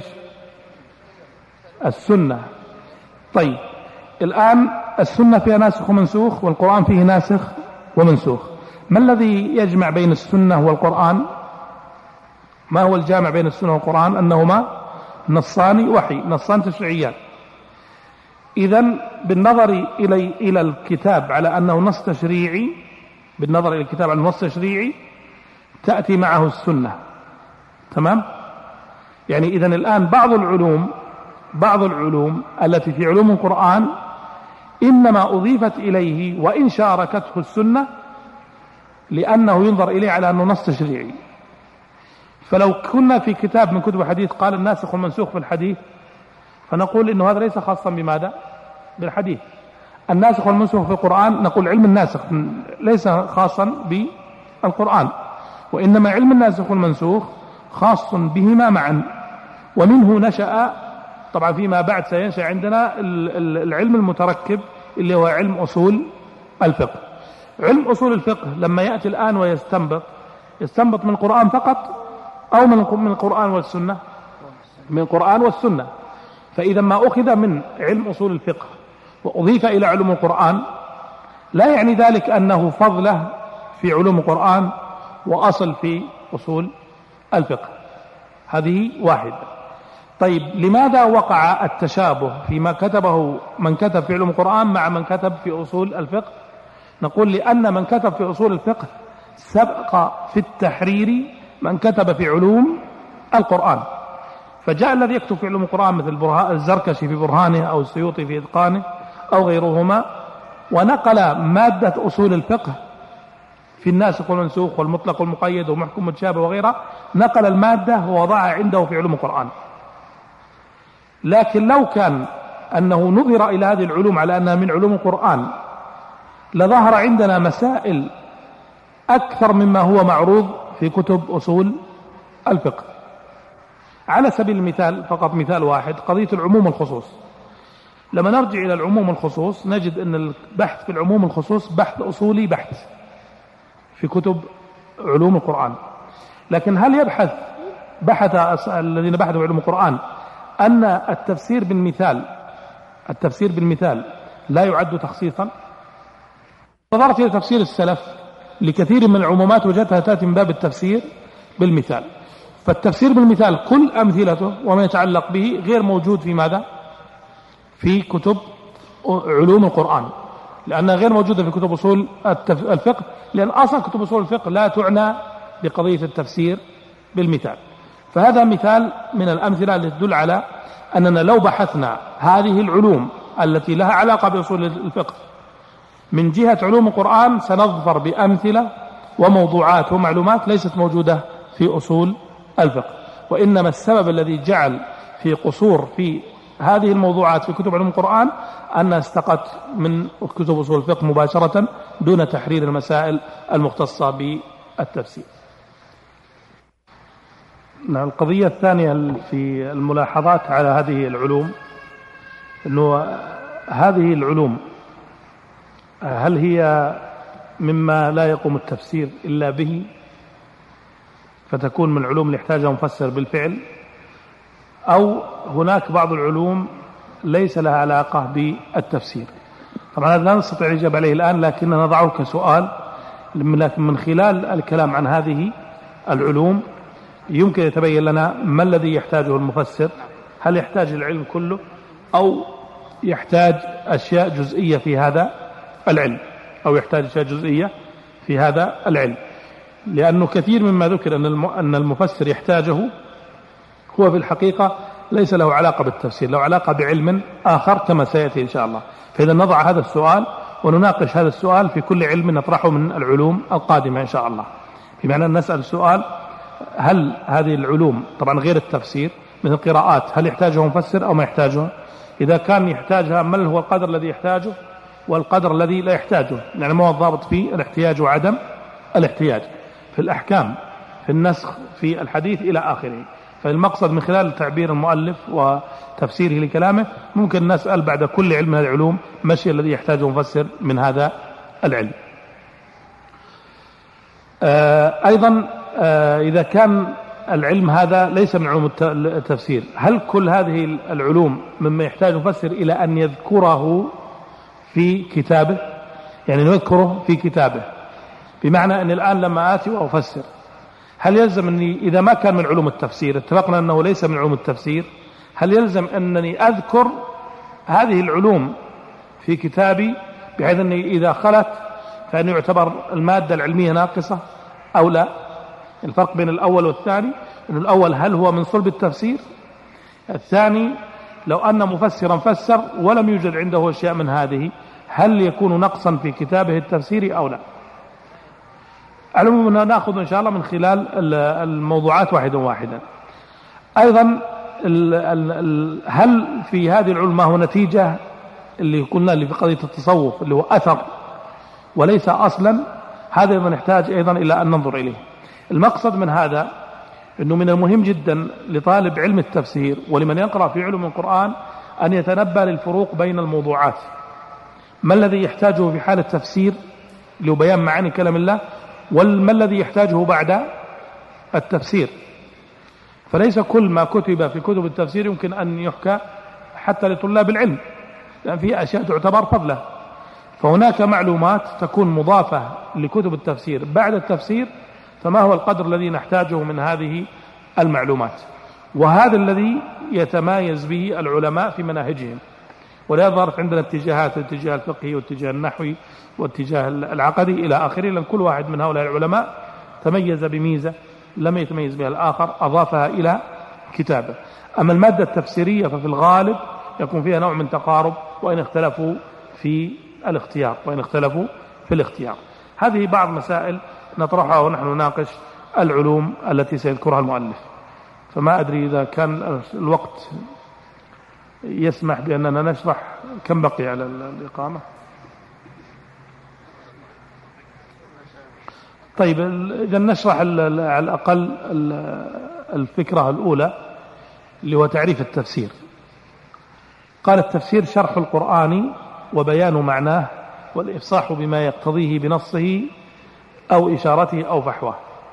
السنة. طيب الآن السنة فيها ناسخ ومنسوخ، والقرآن فيه ناسخ ومنسوخ. ما الذي يجمع بين السنة والقرآن؟ ما هو الجامع بين السنة والقرآن؟ أنهما نصان وحي، نصان تشريعيان. إذن بالنظر إلى الكتاب على أنه نص تشريعي، بالنظر إلى الكتاب على نص تشريعي تأتي معه السنة. تمام؟ يعني إذن الآن بعض العلوم التي في علوم القرآن إنما أضيفت إليه وإن شاركته السنة لأنه ينظر إليه على أنه نص تشريعي. فلو كنا في كتاب من كتب الحديث قال الناسخ والمنسوخ في الحديث، فنقول إنه هذا ليس خاصا بماذا؟ بالحديث. الناسخ والمنسوخ في القرآن نقول علم الناسخ ليس خاصا بالقرآن، وإنما علم الناسخ والمنسوخ خاص بهما معا. ومنه نشأ طبعا فيما بعد سينشأ عندنا العلم المتركب اللي هو علم أصول الفقه. علم أصول الفقه لما يأتي الآن ويستنبط من القرآن فقط أو من القرآن والسنة؟ من القرآن والسنة. فإذا ما أخذ من علم أصول الفقه وأضيف إلى علوم القرآن لا يعني ذلك أنه فضله في علوم القرآن وأصل في أصول الفقه. هذه واحدة. طيب لماذا وقع التشابه فيما كتبه من كتب في علوم القرآن مع من كتب في أصول الفقه؟ نقول لأن من كتب في أصول الفقه سبق في التحرير من كتب في علوم القرآن، فجاء الذي يكتب في علوم القرآن مثل الزركشي في برهانه أو السيوطي في إتقانه أو غيرهما، ونقل مادة أصول الفقه في الناسخ والمنسوخ والمطلق والمقيد ومحكم متشابه وغيرها، نقل المادة ووضعها عنده في علوم القرآن. لكن لو كان أنه نظر إلى هذه العلوم على أنها من علوم القرآن لظهر عندنا مسائل أكثر مما هو معروض في كتب أصول الفقه. على سبيل المثال، فقط مثال واحد، قضية العموم والخصوص. لما نرجع إلى العموم والخصوص نجد أن البحث في العموم والخصوص بحث أصولي بحث في كتب علوم القرآن. لكن هل بحث الذين بحثوا في علوم القرآن أن التفسير بالمثال لا يعد تخصيصا؟ نظرت إلى تفسير السلف لكثير من العمومات وجدتها تأتي من باب التفسير بالمثال. فالتفسير بالمثال كل أمثلته وما يتعلق به غير موجود في ماذا؟ في كتب علوم القرآن، لأنها غير موجودة في كتب أصول الفقه، لأن أصلا كتب أصول الفقه لا تعنى بقضية التفسير بالمثال. فهذا مثال من الأمثلة التي تدل على أننا لو بحثنا هذه العلوم التي لها علاقة بأصول الفقه من جهة علوم القرآن سنظفر بأمثلة وموضوعات ومعلومات ليست موجودة في أصول الفقه. وإنما السبب الذي جعل في قصور في هذه الموضوعات في كتب علوم القرآن أنها استقت من كتب أصول الفقه مباشرة دون تحرير المسائل المختصة بالتفسير. القضية الثانية في الملاحظات على هذه العلوم أنه هذه العلوم هل هي مما لا يقوم التفسير إلا به فتكون من العلوم اللي يحتاجها مفسر بالفعل، أو هناك بعض العلوم ليس لها علاقة بالتفسير؟ طبعا هذا لا نستطيع الإجابة عليه الآن، لكن نضعه كسؤال. لكن من خلال الكلام عن هذه العلوم يمكن يتبين لنا ما الذي يحتاجه المفسر، هل يحتاج العلم كله أو يحتاج أشياء جزئية في هذا العلم، أو يحتاج أشياء جزئية في هذا العلم. لأنه كثير مما ذكر أن المفسر يحتاجه هو في الحقيقة ليس له علاقة بالتفسير، له علاقة بعلم آخر كما سيأتي إن شاء الله. فإذا نضع هذا السؤال ونناقش هذا السؤال في كل علم نطرحه من العلوم القادمة إن شاء الله، بمعنى أن نسأل السؤال هل هذه العلوم طبعا غير التفسير مثل القراءات هل يحتاجها مفسر أو ما يحتاجها؟ إذا كان يحتاجها ما هو القدر الذي يحتاجه والقدر الذي لا يحتاجه؟ يعني ما هو الضابط في الاحتياج وعدم الاحتياج، في الأحكام، في النسخ، في الحديث إلى آخره. فالمقصد من خلال تعبير المؤلف وتفسيره لكلامه ممكن نسأل بعد كل علم من العلوم ما الشيء الذي يحتاجه مفسر من هذا العلم. أيضا إذا كان العلم هذا ليس من علوم التفسير، هل كل هذه العلوم مما يحتاج مفسر إلى أن يذكره في كتابه؟ يعني نذكره في كتابه، بمعنى أن الآن لما آتي وأفسر هل يلزم أني إذا ما كان من علوم التفسير، اتفقنا أنه ليس من علوم التفسير، هل يلزم أنني أذكر هذه العلوم في كتابي بحيث أني إذا خلت فإنه يعتبر المادة العلمية ناقصة أو لا؟ الفرق بين الأول والثاني أن الأول هل هو من صلب التفسير، الثاني لو أن مفسرا فسر ولم يوجد عنده أشياء من هذه هل يكون نقصا في كتابه التفسيري أو لا؟ علمنا نأخذ إن شاء الله من خلال الموضوعات واحدا. أيضا هل في هذه العلوم هو نتيجة اللي قلنا اللي في قضية التصوف اللي هو أثر وليس أصلا؟ هذا أيضا نحتاج أيضا إلى أن ننظر إليه. المقصد من هذا أنه من المهم جدا لطالب علم التفسير ولمن يقرأ في علوم القرآن أن يتنبه للفروق بين الموضوعات، ما الذي يحتاجه في حال التفسير لبيان معاني كلام الله، وما الذي يحتاجه بعد التفسير. فليس كل ما كتب في كتب التفسير يمكن أن يحكى حتى لطلاب العلم، لأن في أشياء تعتبر فضلة. فهناك معلومات تكون مضافة لكتب التفسير بعد التفسير، فما هو القدر الذي نحتاجه من هذه المعلومات؟ وهذا الذي يتمايز به العلماء في مناهجهم. ولا يظهر عندنا اتجاهات، الاتجاه الفقهي والاتجاه النحوي والاتجاه العقدي إلى آخره، لأن كل واحد من هؤلاء العلماء تميز بميزة لم يتميز بها الآخر أضافها إلى كتابه. أما المادة التفسيرية ففي الغالب يكون فيها نوع من تقارب وإن اختلفوا في الاختيار. هذه بعض مسائل نطرحها ونحن نناقش العلوم التي سيذكرها المؤلف. فما أدري إذا كان الوقت يسمح بأننا نشرح. كم بقي على الإقامة؟ طيب إذا نشرح على الأقل الفكرة الأولى اللي هو تعريف التفسير. قال التفسير شرح القرآن وبيان معناه والإفصاح بما يقتضيه بنصه أو إشارته أو فحواه.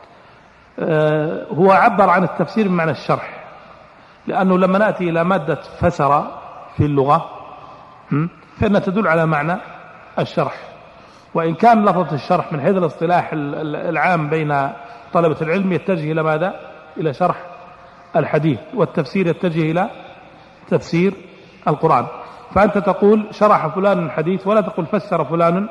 هو عبر عن التفسير بمعنى الشرح، لأنه لما نأتي إلى مادة فسر في اللغة فإنها تدل على معنى الشرح، وإن كان لفظ الشرح من حيث الاصطلاح العام بين طلبة العلم يتجه إلى ماذا؟ إلى شرح الحديث، والتفسير يتجه إلى تفسير القرآن. فأنت تقول شرح فلان الحديث ولا تقول فسر فلان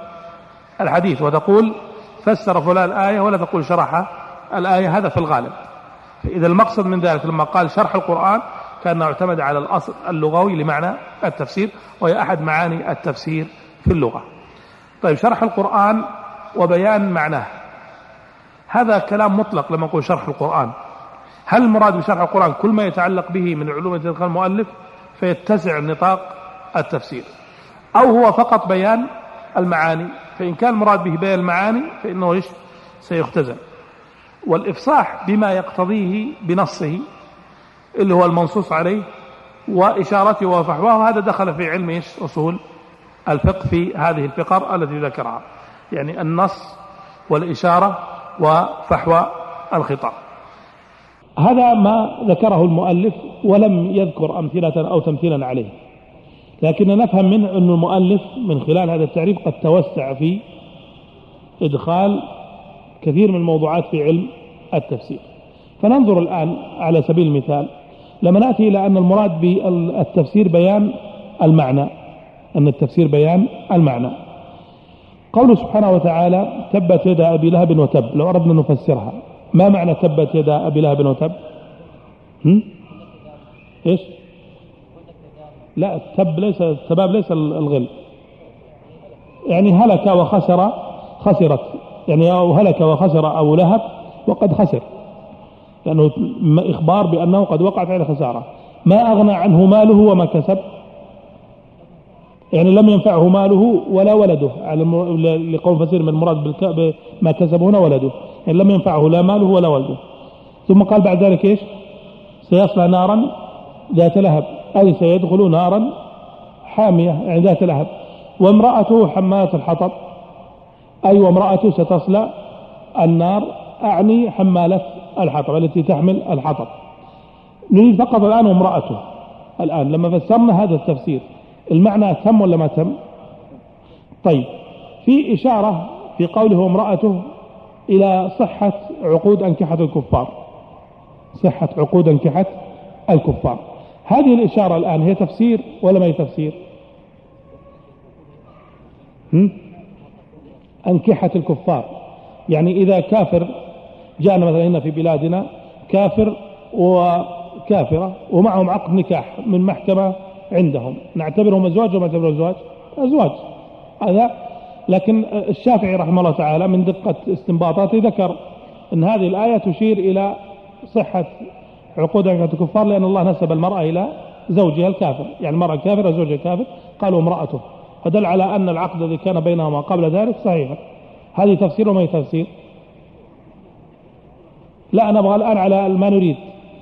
الحديث، وتقول فسر فلان الآية ولا تقول شرح الآية. هذا في الغالب، فإذا المقصد من ذلك لما قال شرح القرآن كان اعتمد على الأصل اللغوي لمعنى التفسير، وهي أحد معاني التفسير في اللغة. طيب، شرح القرآن وبيان معناه، هذا كلام مطلق لما نقول شرح القرآن. هل المراد بشرح القرآن كل ما يتعلق به من العلوم التي ذكرها المؤلف فيتسع نطاق التفسير، أو هو فقط بيان المعاني؟ فإن كان المراد به بيان المعاني فإنه سيختزل. والإفصاح بما يقتضيه بنصه اللي هو المنصوص عليه وإشارته وفحواه، هذا دخل في علم أصول الفقه في هذه الفقر التي ذكرها، يعني النص والإشارة وفحوى الخطاب. هذا ما ذكره المؤلف ولم يذكر أمثلة أو تمثيلا عليه، لكن نفهم منه أن المؤلف من خلال هذا التعريف قد توسع في إدخال كثير من الموضوعات في علم التفسير. فننظر الآن على سبيل المثال لما نأتي إلى أن المراد بالتفسير بيان المعنى، أن التفسير بيان المعنى. قوله سبحانه وتعالى تبت يدا أبي لهب وتب، لو أردنا نفسرها ما معنى تبت يدا أبي لهب وتب؟ إيش؟ لا، التب ليس التباب، ليس الغل، يعني هلك وخسر، خسرت يعني، أو هلك وخسر أبو لهب وقد خسر، لأنه إخبار بأنه قد وقع فعل خسارة. ما أغنى عنه ماله وما كسب، يعني لم ينفعه ماله ولا ولده، على لقول فسير من المراد بما كسب هنا ولده، يعني لم ينفعه لا ماله ولا ولده. ثم قال بعد ذلك إيش؟ سيصلى نارا ذات لهب، أي سيدخل نارا حامية يعني ذات لهب. وامرأته حمالة الحطب، أي وامرأته ستصلى النار، أعني حمالة الحطب التي تحمل الحطب. نريد فقط الآن وامرأته. الآن لما فسرنا هذا التفسير المعنى تم ولا ما تم؟ طيب، في إشارة في قوله وامرأته إلى صحة عقود أنكحة الكفار، صحة عقود أنكحة الكفار. هذه الإشارة الآن هي تفسير ولا ما هي تفسير؟ أنكحة الكفار، يعني إذا كافر جاءنا مثلا هنا في بلادنا كافر وكافرة ومعهم عقد نكاح من محكمة عندهم، نعتبرهم أزواج وما نعتبرهم أزواج؟ أزواج هذا. لكن الشافعي رحمه الله تعالى من دقة استنباطاته ذكر أن هذه الآية تشير إلى صحة عقود الكفار، لأن الله نسب المرأة إلى زوجها الكافر، يعني المرأة كافرة زوجها كافر، قالوا امرأته، فدل على أن العقد الذي كان بينهما قبل ذلك صحيح. هذه تفسير وما هي تفسير؟ لا، أنا أبغى الآن على ما نريد،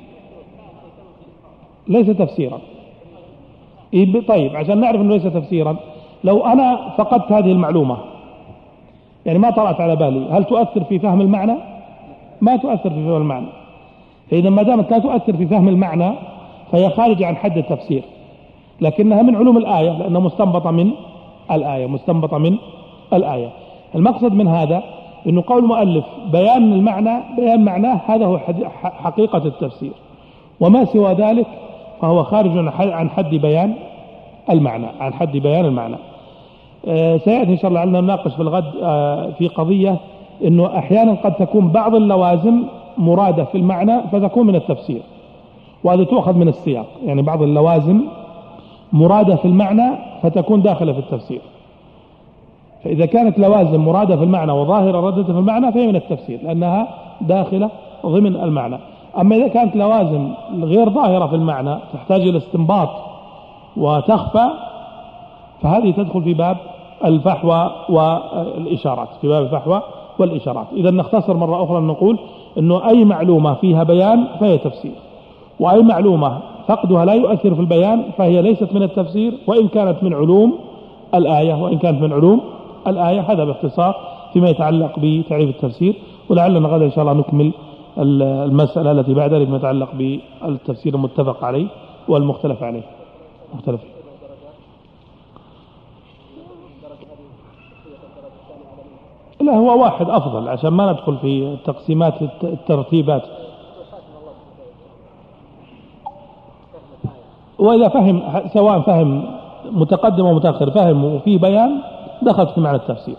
ليس تفسيرا. طيب، عشان نعرف أنه ليس تفسيرا، لو أنا فقدت هذه المعلومة يعني ما طلعت على بالي، هل تؤثر في فهم المعنى؟ ما تؤثر في فهم المعنى. فإذا ما دامت لا تؤثر في فهم المعنى فهي خارجة عن حد التفسير، لكنها من علوم الآية لأنها مستنبطة من الآية، مستنبطة من الآية. المقصد من هذا أنه قول المؤلف بيان المعنى، بيان معناه، هذا هو حقيقة التفسير، وما سوى ذلك فهو خارج عن حد بيان المعنى، عن حد بيان المعنى. سيأتي إن شاء الله عندنا نناقش في الغد في قضية أنه أحيانا قد تكون بعض اللوازم مرادة في المعنى فتكون من التفسير، وهذا تؤخذ من السياق، يعني بعض اللوازم مرادة في المعنى فتكون داخلة في التفسير. فإذا كانت لوازم مرادة في المعنى وظاهرة ردة في المعنى فهي من التفسير لأنها داخلة ضمن المعنى. أما إذا كانت لوازم غير ظاهرة في المعنى تحتاج إلى استنباط وتخفى فهذه تدخل في باب الفحوى والإشارات، في باب الفحوى والإشارات. إذا نختصر مرة أخرى نقول أنه أي معلومة فيها بيان فهي تفسير، وأي معلومة فقدها لا يؤثر في البيان فهي ليست من التفسير، وإن كانت من علوم الآية، وإن كانت من علوم الآية. هذا باختصار فيما يتعلق بتعريف التفسير، ولعلنا غدا إن شاء الله نكمل المسألة التي بعد ذلك ما يتعلق بالتفسير المتفق عليه والمختلف عليه. مختلف لا، هو واحد أفضل عشان ما ندخل في تقسيمات الترتيبات. وإذا فهم سواء فهم متقدم ومتأخر فهم وفيه بيان دخلت في معنى التفسير.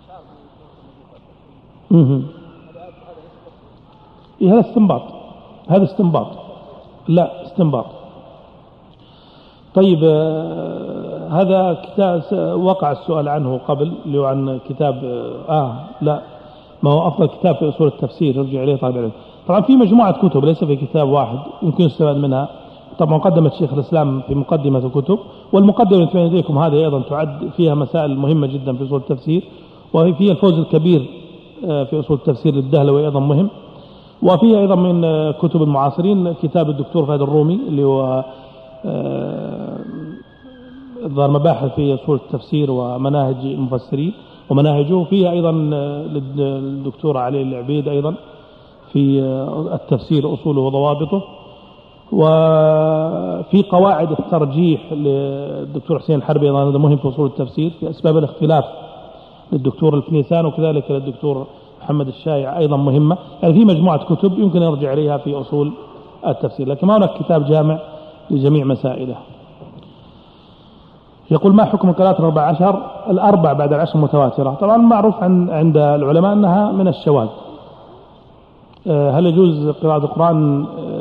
هذا استنباط، هذا استنباط، لا استنباط. طيب هذا كتاب وقع السؤال عنه قبل، اللي هو عن كتاب لا، ما هو أفضل كتاب في أصول التفسير يرجع إليه طالب العلم. طبعا في مجموعة كتب، ليس في كتاب واحد يمكن يستفاد منها. طبعا مقدمة شيخ الإسلام في مقدمة الكتب، والمقدمة التي بين يديكم هذه أيضا تعد فيها مسائل مهمة جدا في أصول التفسير، وفيها الفوز الكبير في أصول التفسير للدهلوي أيضا مهم. وفيها أيضا من كتب المعاصرين كتاب الدكتور فهد الرومي اللي هو ظهر مباحث في أصول التفسير ومناهج المفسرين ومناهجه. فيها أيضا للدكتور علي العبيد أيضا في التفسير أصوله وضوابطه. وفي قواعد الترجيح للدكتور حسين الحربي أيضا، هذا مهم في أصول التفسير، في أسباب الاختلاف للدكتور الفنيسان، وكذلك للدكتور محمد الشايع أيضا مهمة. يعني في مجموعة كتب يمكن يرجع إليها في أصول التفسير، لكن ما هناك كتاب جامع لجميع مسائله. يقول: ما حكم قراءة الأربع بعد العشر متواترة؟ طبعا معروف عند العلماء أنها من الشواذ. هل يجوز قراءة القرآن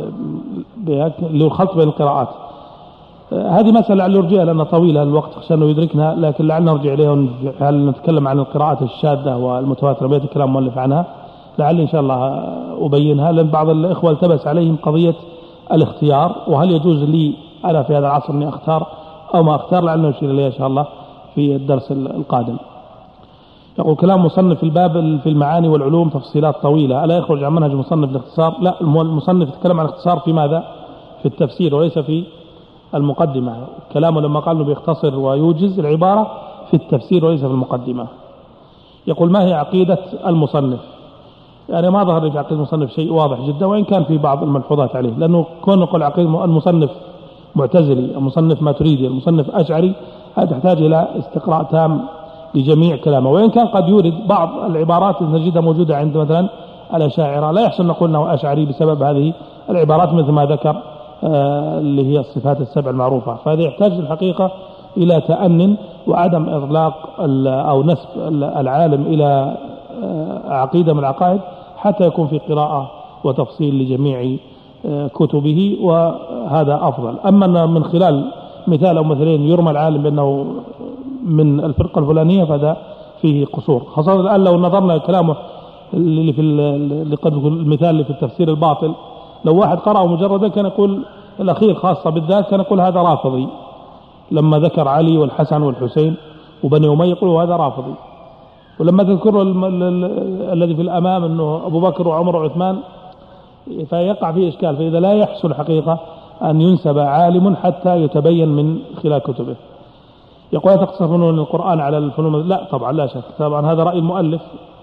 للخلط بين القراءات؟ هذه مسألة لعل نرجعها لأنها طويلة الوقت عشان يدركنا، لكن لعل نرجع إليها. هل نتكلم عن القراءات الشاذة والمتواترة بيت الكلام مؤلف عنها، لعل إن شاء الله أبينها، لأن بعض الإخوة التبس عليهم قضية الاختيار، وهل يجوز لي أنا في هذا العصر أني أختار أو ما أختار، لعلنا نشير إليها إن شاء الله في الدرس القادم. يقول: كلام مصنف في الباب في المعاني والعلوم تفصيلات طويلة، ألا يخرج عن منهج مصنف الاختصار؟ لا، المصنف يتكلم عن الاختصار في ماذا؟ في التفسير وليس في المقدمة. كلامه لما قال انه بيختصر ويوجز العبارة في التفسير وليس في المقدمة. يقول: ما هي عقيدة المصنف؟ يعني ما ظهر لي في عقيدة المصنف شيء واضح جدا، وإن كان في بعض الملحوظات عليه، لأنه كون نقول عقيدة المصنف معتزلي، المصنف ماتريدي، المصنف أشعري، هذا تحتاج إلى استقراء تام لجميع كلامه. وإن كان قد يورد بعض العبارات نجدها موجودة عند مثلا الأشاعرة، لا يحسن نقول أنه أشعري بسبب هذه العبارات مثل ما ذكر اللي هي الصفات السبع المعروفة. فهذا يحتاج الحقيقة إلى تأنٍ وعدم إطلاق أو نسب العالم إلى عقيدة من العقائد حتى يكون في قراءة وتفصيل لجميع كتبه، وهذا أفضل. أما من خلال مثال أو مثلين يرمى العالم بأنه من الفرقة الفلانية فهذا فيه قصور، خاصة الآن لو نظرنا كلامه اللي في المثال اللي في التفسير الباطل، لو واحد قرأه مجردا كان يقول الأخير خاصة بالذات كان يقول هذا رافضي، لما ذكر علي والحسن والحسين وبني أمية يقولوا هذا رافضي، ولما تذكروا الذي في الأمام أنه أبو بكر وعمر وعثمان فيقع فيه إشكال. فإذا لا يحصل حقيقة أن ينسب عالم حتى يتبين من خلال كتبه. يقول: لا تقتصر فنون القرآن على الفنون؟ لا طبعا، لا شك، طبعا هذا رأي المؤلف،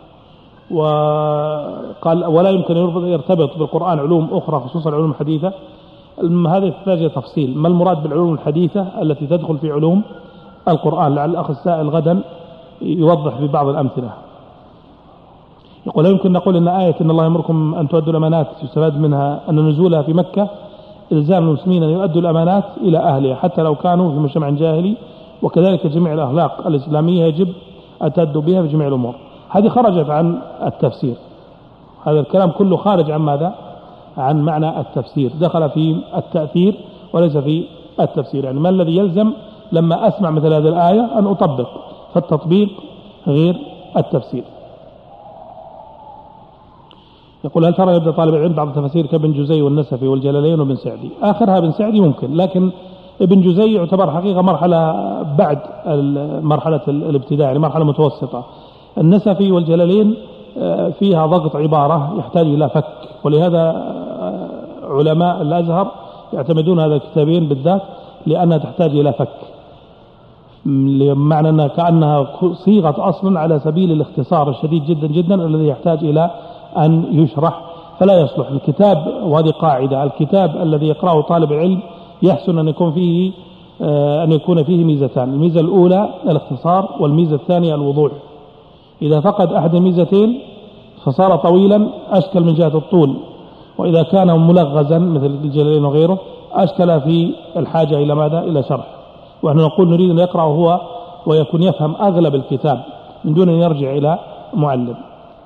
وقال ولا يمكن يرتبط بالقرآن علوم أخرى خصوصا العلوم الحديثة. هذا يحتاج تفصيل، ما المراد بالعلوم الحديثة التي تدخل في علوم القرآن؟ لعل الأخ السائل غدا يوضح ببعض الأمثلة. يقول: لا يمكن نقول أن آية إن الله يأمركم أن تؤدوا الأمانات يستفاد منها أن نزولها في مكة إلزام المسلمين أن يؤدوا الأمانات إلى أهلها حتى لو كانوا في مجتمع جاهلي، وكذلك جميع الأخلاق الإسلامية يجب أن تؤدوا بها في جميع الأمور. هذه خرجت عن التفسير، هذا الكلام كله خارج عن ماذا؟ عن معنى التفسير، دخل في التأثير وليس في التفسير. يعني ما الذي يلزم لما أسمع مثل هذه الآية أن أطبق، فالتطبيق غير التفسير. يقول: هل ترى يبدأ طالب العلم بعض التفاسير كابن جزي والنسفي والجلالين وابن سعدي؟ آخرها ابن سعدي ممكن، لكن ابن جزي يعتبر حقيقة مرحلة بعد مرحلة الابتداء، يعني مرحلة متوسطة. النسفي والجلالين فيها ضغط عبارة يحتاج إلى فك، ولهذا علماء الأزهر يعتمدون هذا الكتابين بالذات لأنها تحتاج إلى فك، بمعنى أنها كأنها صيغة أصلا على سبيل الاختصار الشديد جدا جدا الذي يحتاج إلى أن يشرح، فلا يصلح الكتاب. وهذه قاعدة: الكتاب الذي يقرأه طالب العلم يحسن أن يكون فيه ميزتان، الميزة الأولى الاختصار، والميزة الثانية الوضوح. إذا فقد أحد الميزتين فصار طويلا أشكل من جهة الطول، وإذا كان ملغزا مثل الجلالين وغيره أشكل في الحاجة إلى ماذا؟ إلى شرح. ونحن نقول نريد أن يقرأ هو ويكون يفهم أغلب الكتاب، من دون أن يرجع إلى معلم.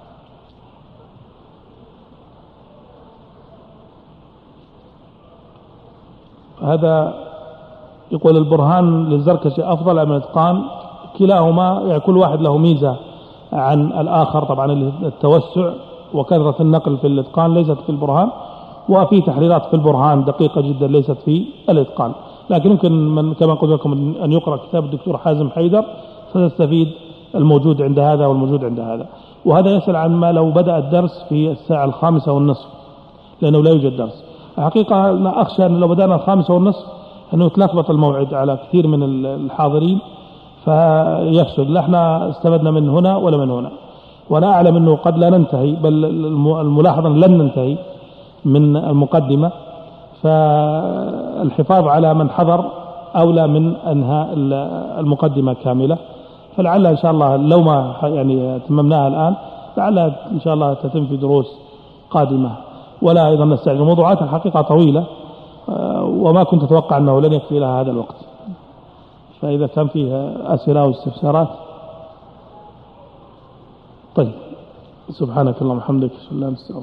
هذا يقول البرهان للزركشي أفضل أم الإتقان؟ كلاهما يعني كل واحد له ميزة عن الآخر. طبعا التوسع وكثرة النقل في الإتقان ليست في البرهان، وفي تحريرات في البرهان دقيقة جدا ليست في الإتقان. لكن يمكن كما قلت لكم أن يقرأ كتاب الدكتور حازم حيدر فتستفيد الموجود عند هذا والموجود عند هذا. وهذا يسأل عن ما لو بدأ الدرس في الساعة 5:30 لأنه لا يوجد درس. الحقيقة أنا أخشى أن لو بدأنا 5:30 أنه يتلخبط الموعد على كثير من الحاضرين فيفسد. لا احنا استفدنا من هنا ولا من هنا، وأنا أعلم أنه قد لا ننتهي، بل الملاحظة لن ننتهي من المقدمة، فالحفاظ على من حضر أولى من أنهاء المقدمة كاملة. فلعل إن شاء الله لو ما يعني تممناها الآن لعل إن شاء الله تتم في دروس قادمة. ولا أيضا نستعجل، موضوعات الحقيقة طويلة وما كنت أتوقع أنه لن يكفي لها هذا الوقت. فإذا كان فيها أسئلة واستفسارات. طيب، سبحانك اللهم وبحمدك أشهد أن لا إله إلا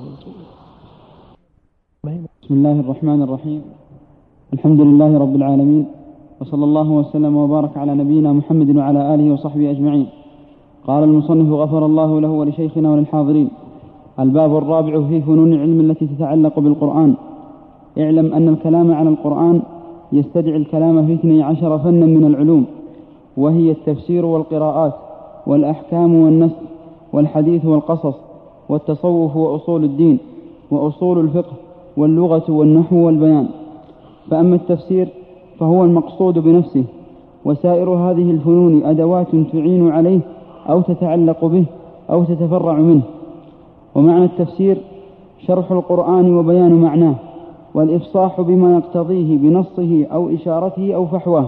أنت. بسم الله الرحمن الرحيم. الحمد لله رب العالمين، وصلى الله وسلم وبارك على نبينا محمد وعلى آله وصحبه أجمعين. قال المصنف غفر الله له ولشيخنا وللحاضرين: الباب الرابع في فنون العلم التي تتعلق بالقرآن. اعلم أن الكلام على القرآن يستدعي الكلام في 12 فنا من العلوم، وهي التفسير والقراءات والأحكام والنسخ والحديث والقصص والتصوف وأصول الدين وأصول الفقه واللغة والنحو والبيان. فأما التفسير فهو المقصود بنفسه، وسائر هذه الفنون أدوات تعين عليه أو تتعلق به أو تتفرع منه. ومعنى التفسير شرح القرآن وبيان معناه، والإفصاح بما يقتضيه بنصه أو إشارته أو فحواه.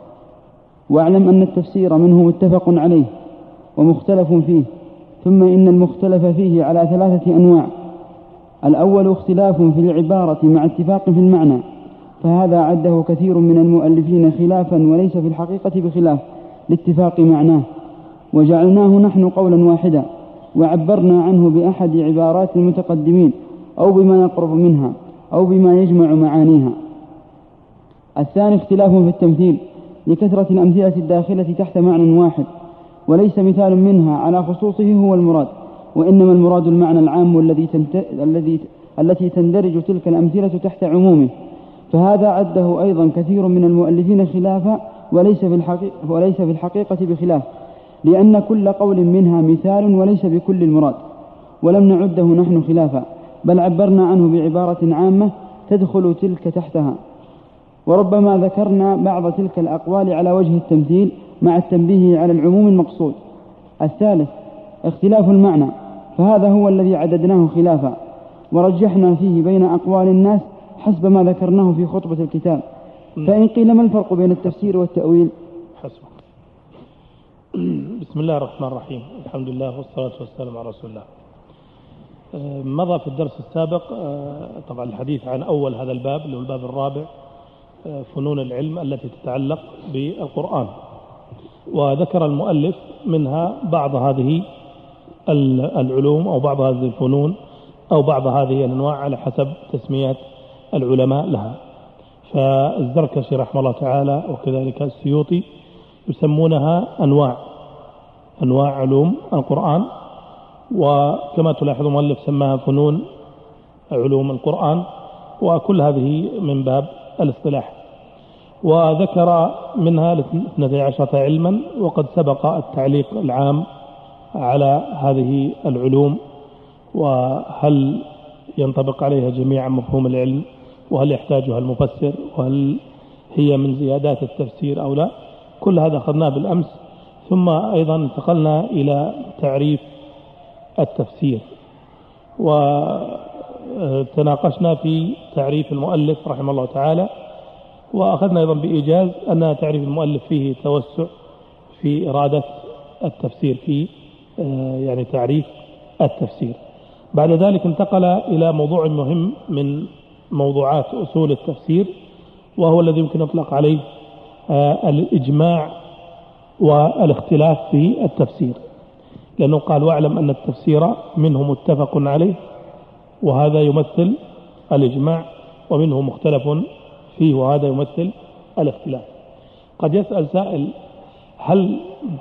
واعلم أن التفسير منه متفق عليه ومختلف فيه، ثم إن المختلف فيه على 3 أنواع. الأول اختلاف في العبارة مع اتفاق في المعنى، فهذا عده كثير من المؤلفين خلافا وليس في الحقيقة بخلاف لاتفاق معناه، وجعلناه نحن قولا واحدا، وعبرنا عنه بأحد عبارات المتقدمين أو بما يقرب منها أو بما يجمع معانيها. الثاني اختلاف في التمثيل لكثرة الأمثلة الداخلة تحت معنى واحد، وليس مثال منها على خصوصه هو المراد، وإنما المراد المعنى العام التي تندرج تلك الأمثلة تحت عمومه. فهذا عده أيضا كثير من المؤلفين خلافا وليس في الحقيقة بخلاف، لأن كل قول منها مثال وليس بكل المراد، ولم نعده نحن خلافا، بل عبرنا عنه بعبارة عامة تدخل تلك تحتها. وربما ذكرنا بعض تلك الأقوال على وجه التمثيل مع التنبيه على العموم المقصود. الثالث اختلاف المعنى، فهذا هو الذي عددناه خلافا، ورجحنا فيه بين أقوال الناس حسب ما ذكرناه في خطبة الكتاب. فإن قيل ما الفرق بين التفسير والتأويل؟ حسبك. بسم الله الرحمن الرحيم، الحمد لله والصلاة والسلام على رسول الله. مضى في الدرس السابق طبعا الحديث عن أول هذا الباب اللي هو الباب الرابع، فنون العلم التي تتعلق بالقرآن، وذكر المؤلف منها بعض هذه العلوم أو بعض هذه الفنون أو بعض هذه الأنواع على حسب تسميات العلماء لها. فالزركشي رحمه الله تعالى وكذلك السيوطي يسمونها أنواع علوم القرآن، وكما تلاحظ المؤلف سماها فنون علوم القرآن، وكل هذه من باب الاصطلاح. وذكر منها 12 علما، وقد سبق التعليق العام على هذه العلوم، وهل ينطبق عليها جميعا مفهوم العلم، وهل يحتاجها المفسر، وهل هي من زيادات التفسير أو لا. كل هذا أخذناه بالأمس. ثم أيضا انتقلنا إلى تعريف التفسير، وتناقشنا في تعريف المؤلف رحمه الله تعالى، وأخذنا أيضا بإيجاز أن تعريف المؤلف فيه توسع في إرادة التفسير، في يعني تعريف التفسير. بعد ذلك انتقل إلى موضوع مهم من موضوعات أصول التفسير، وهو الذي يمكن يطلق عليه الإجماع والاختلاف في التفسير. لأنه قال واعلم أن التفسير منه متفق عليه، وهذا يمثل الإجماع، ومنه مختلف فيه، وهذا يمثل الاختلاف. قد يسأل سائل هل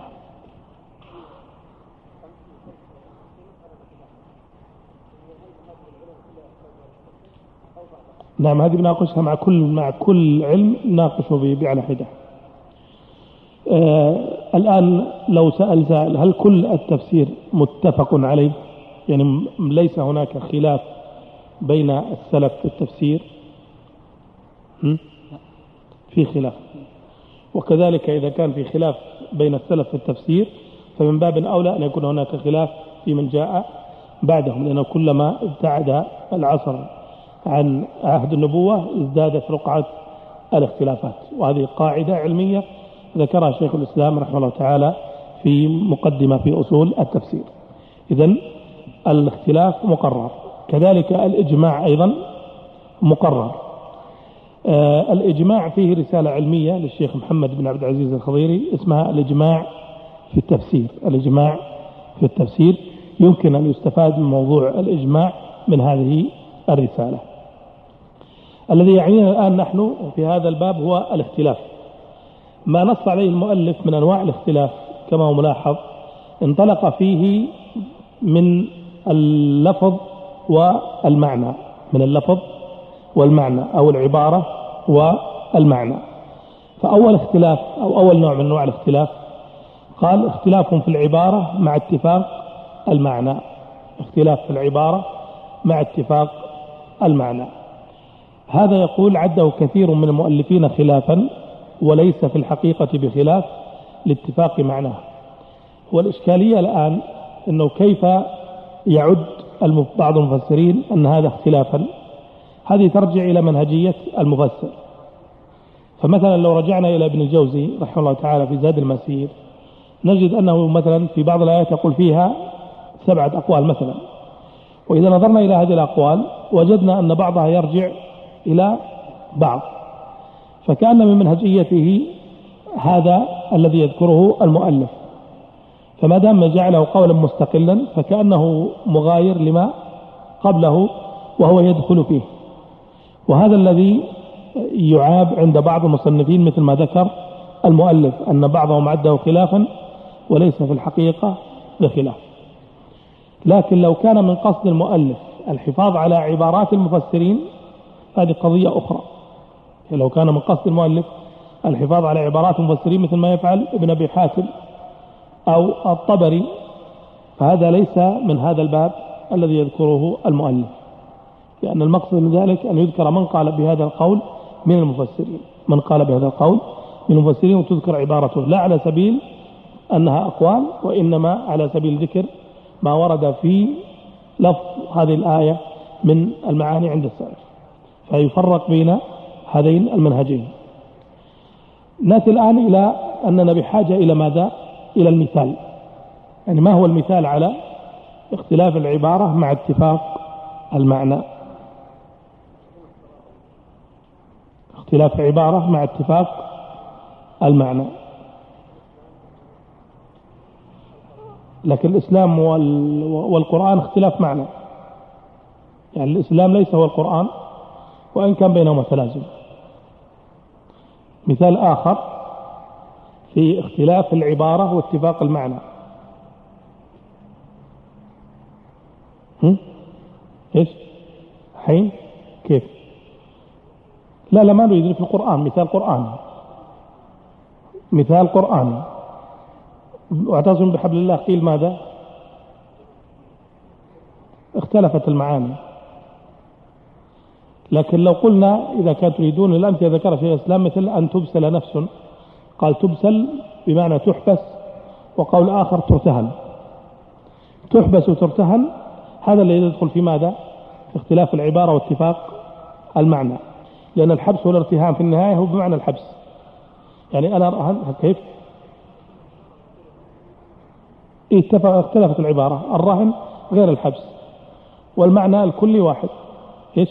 نعم، هذه بناقشها مع كل علم ناقش على حدة. الآن لو سأل سائل هل كل التفسير متفق عليه، يعني ليس هناك خلاف بين السلف في التفسير؟ في خلاف. وكذلك إذا كان في خلاف بين السلف في التفسير فمن باب أولى أن يكون هناك خلاف في من جاء بعدهم، لأنه كلما ابتعد العصر عن عهد النبوة ازدادت رقعة الاختلافات. وهذه قاعدة علمية ذكرها شيخ الإسلام رحمه الله تعالى في مقدمة في أصول التفسير. إذن الاختلاف مقرر، كذلك الإجماع أيضا مقرر. الإجماع فيه رسالة علمية للشيخ محمد بن عبد العزيز الخضيري اسمها الإجماع في التفسير. الإجماع في التفسير يمكن أن يستفاد من موضوع الإجماع من هذه الرسالة. الذي يعنينا الآن نحن في هذا الباب هو الاختلاف. ما نص عليه المؤلف من أنواع الاختلاف كما هو ملاحظ انطلق فيه من اللفظ والمعنى، من اللفظ والمعنى أو العبارة والمعنى. فأول اختلاف أو أول نوع من أنواع الاختلاف قال اختلاف في العبارة مع اتفاق المعنى. اختلاف في العبارة مع اتفاق المعنى، هذا يقول عده كثير من المؤلفين خلافا وليس في الحقيقة بخلاف لاتفاق معناه. والإشكالية الآن أنه كيف يعد بعض المفسرين أن هذا اختلافا. هذه ترجع إلى منهجية المفسر. فمثلا لو رجعنا إلى ابن الجوزي رحمه الله تعالى في زاد المسير نجد أنه مثلا في بعض الآيات يقول فيها 7 أقوال مثلا، وإذا نظرنا إلى هذه الأقوال وجدنا أن بعضها يرجع إلى بعض، فكأن من منهجيته هذا الذي يذكره المؤلف. فما دام جعله قولا مستقلا فكأنه مغاير لما قبله وهو يدخل فيه. وهذا الذي يعاب عند بعض المصنفين مثل ما ذكر المؤلف أن بعضهم عده خلافا وليس في الحقيقة بخلاف. لكن لو كان من قصد المؤلف الحفاظ على عبارات المفسرين هذه قضية أخرى. لو كان من قصد المؤلف الحفاظ على عبارات المفسرين مثل ما يفعل ابن أبي حاتم أو الطبري فهذا ليس من هذا الباب الذي يذكره المؤلف، لأن المقصد من ذلك أن يذكر من قال بهذا القول من المفسرين، من قال بهذا القول من المفسرين وتذكر عبارته لا على سبيل أنها أقوال، وإنما على سبيل ذكر ما ورد في لفظ هذه الآية من المعاني عند السلف. فيفرق بين هذين المنهجين. نأتي الآن إلى أننا بحاجة إلى ماذا؟ إلى المثال. يعني ما هو المثال على اختلاف العبارة مع اتفاق المعنى؟ اختلاف عبارة مع اتفاق المعنى. لكن الإسلام والقرآن اختلاف معنى، يعني الإسلام ليس هو القرآن وإن كان بينهما تلازم. مثال آخر في اختلاف العبارة واتفاق المعنى. إيش؟ حين؟ كيف؟ لا ما نريد في القرآن مثال قرآن، مثال قرآن. واعتصم بحبل الله قيل ماذا؟ اختلفت المعاني. لكن لو قلنا إذا كانت تريدون الأمثلة ذكر شيخ الإسلام مثل أن تبسل نفس، قال تبسل بمعنى تحبس، وقول آخر ترتهن. تحبس وترتهن هذا اللي يدخل في ماذا؟ في اختلاف العبارة واتفاق المعنى، لأن الحبس والارتهان في النهاية هو بمعنى الحبس. يعني أنا أرهن كيف؟ اختلفت العبارة، الرهن غير الحبس والمعنى الكلي واحد. إيش؟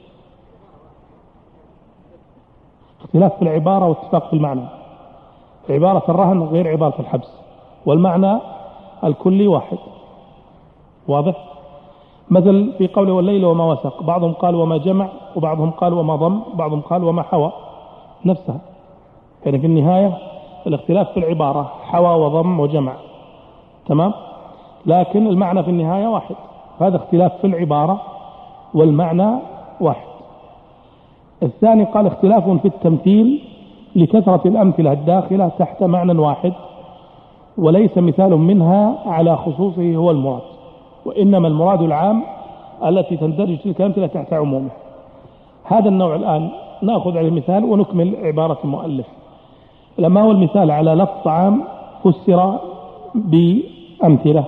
اختلاف في العبارة واتفاق في المعنى. عبارة الرهن غير عبارة الحبس، والمعنى الكلي واحد. واضح؟ مثل في قوله والليل وما وسق، بعضهم قال وما جمع، وبعضهم قال وما ضم، بعضهم قال وما حوى، نفسها. يعني في النهاية الاختلاف في العبارة حوى وضم وجمع، تمام؟ لكن المعنى في النهاية واحد. هذا اختلاف في العبارة والمعنى واحد. الثاني قال اختلاف في التمثيل لكثرة الأمثلة الداخلة تحت معنى واحد، وليس مثال منها على خصوصه هو المراد، وإنما المراد العام التي تندرج تلك الأمثلة تحت عمومه. هذا النوع الآن نأخذ عليه مثال ونكمل عبارة المؤلف. لما هو المثال على لفظ عام فسر بأمثلة.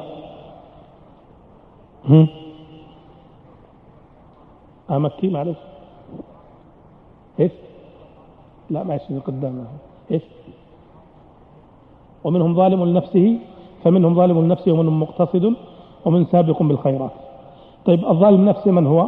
مكي معلش ايش؟ لا معلش قدامنا ايش؟ ومنهم ظالم لنفسه، فمنهم ظالم لنفسه ومنهم مقتصد ومن سابق بالخيرات. طيب الظالم نفسه من هو؟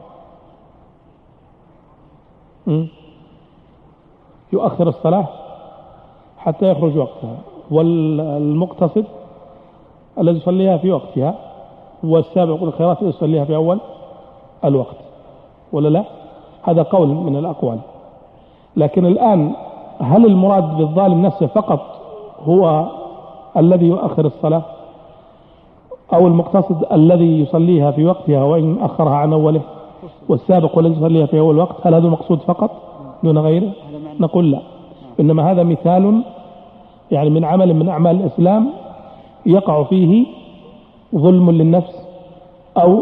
يؤخر الصلاة حتى يخرج وقتها، والمقتصد الذي يصليها في وقتها، والسابق بالخيرات الذي يصليها في أول الوقت، ولا لا؟ هذا قول من الأقوال. لكن الآن هل المراد بالظالم نفسه فقط هو الذي يؤخر الصلاة، أو المقتصد الذي يصليها في وقتها وإن أخرها عن أوله، والسابق الذي يصليها في أول وقت؟ هل هذا المقصود فقط دون غيره؟ نقول لا، إنما هذا مثال يعني من عمل من أعمال الإسلام يقع فيه ظلم للنفس أو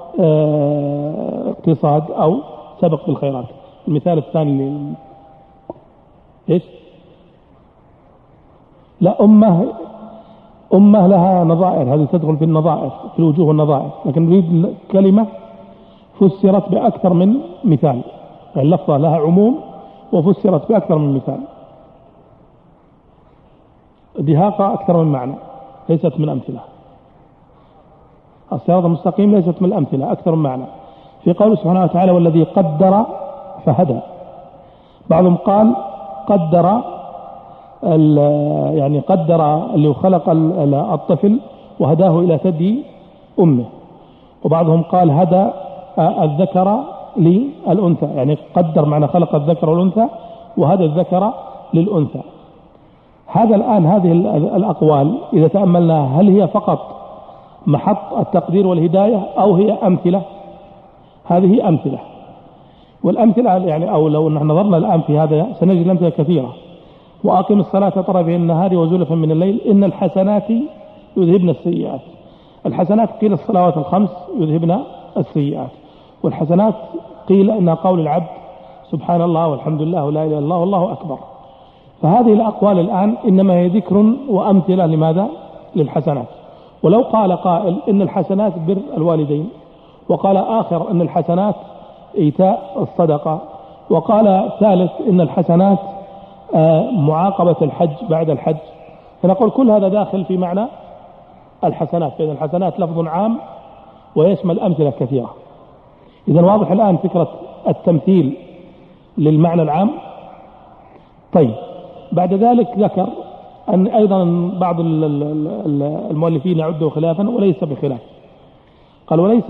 اقتصاد أو سبق بالخيرات. المثال الثاني إيش؟ لا، أمة لها نظائر، هذه تدخل في النظائر، في الوجوه والنظائر، لكن نريد كلمة فسرت بأكثر من مثال، يعني اللفظة لها عموم وفسرت بأكثر من مثال. دهاقة أكثر من معنى، ليست من أمثلة. الصراط المستقيم ليست من الأمثلة، أكثر من معنى. في قوله سبحانه وتعالى والذي قدر فهدى، بعضهم قال قدر يعني قدر اللي خلق الطفل وهداه إلى ثدي أمه، وبعضهم قال هدى الذكر للأنثى، يعني قدر معنى خلق الذكر والأنثى وهدى الذكر للأنثى. هذا الآن هذه الأقوال إذا تأملنا هل هي فقط محط التقدير والهداية أو هي أمثلة؟ هذه أمثلة، والأمثلة يعني أو لو نظرنا الآن في هذا سنجد الأمثلة كثيرة. وأقم الصلاة طرفي النهار وزلفا من الليل إن الحسنات يذهبن السيئات. الحسنات قيل الصلوات الخمس يذهبن السيئات، والحسنات قيل إنها قول العبد سبحان الله والحمد لله ولا إله إلا الله والله أكبر. فهذه الأقوال الآن إنما هي ذكر وأمثلة لماذا؟ للحسنات. ولو قال قائل إن الحسنات بر الوالدين، وقال آخر إن الحسنات إيتاء الصدقة، وقال ثالث إن الحسنات معاقبة الحج بعد الحج، فنقول كل هذا داخل في معنى الحسنات، فإن الحسنات لفظ عام ويشمل أمثلة كثيرة. إذن واضح الآن فكرة التمثيل للمعنى العام. طيب بعد ذلك ذكر أن أيضا بعض المؤلفين يعده خلافا وليس بخلاف، قال وليس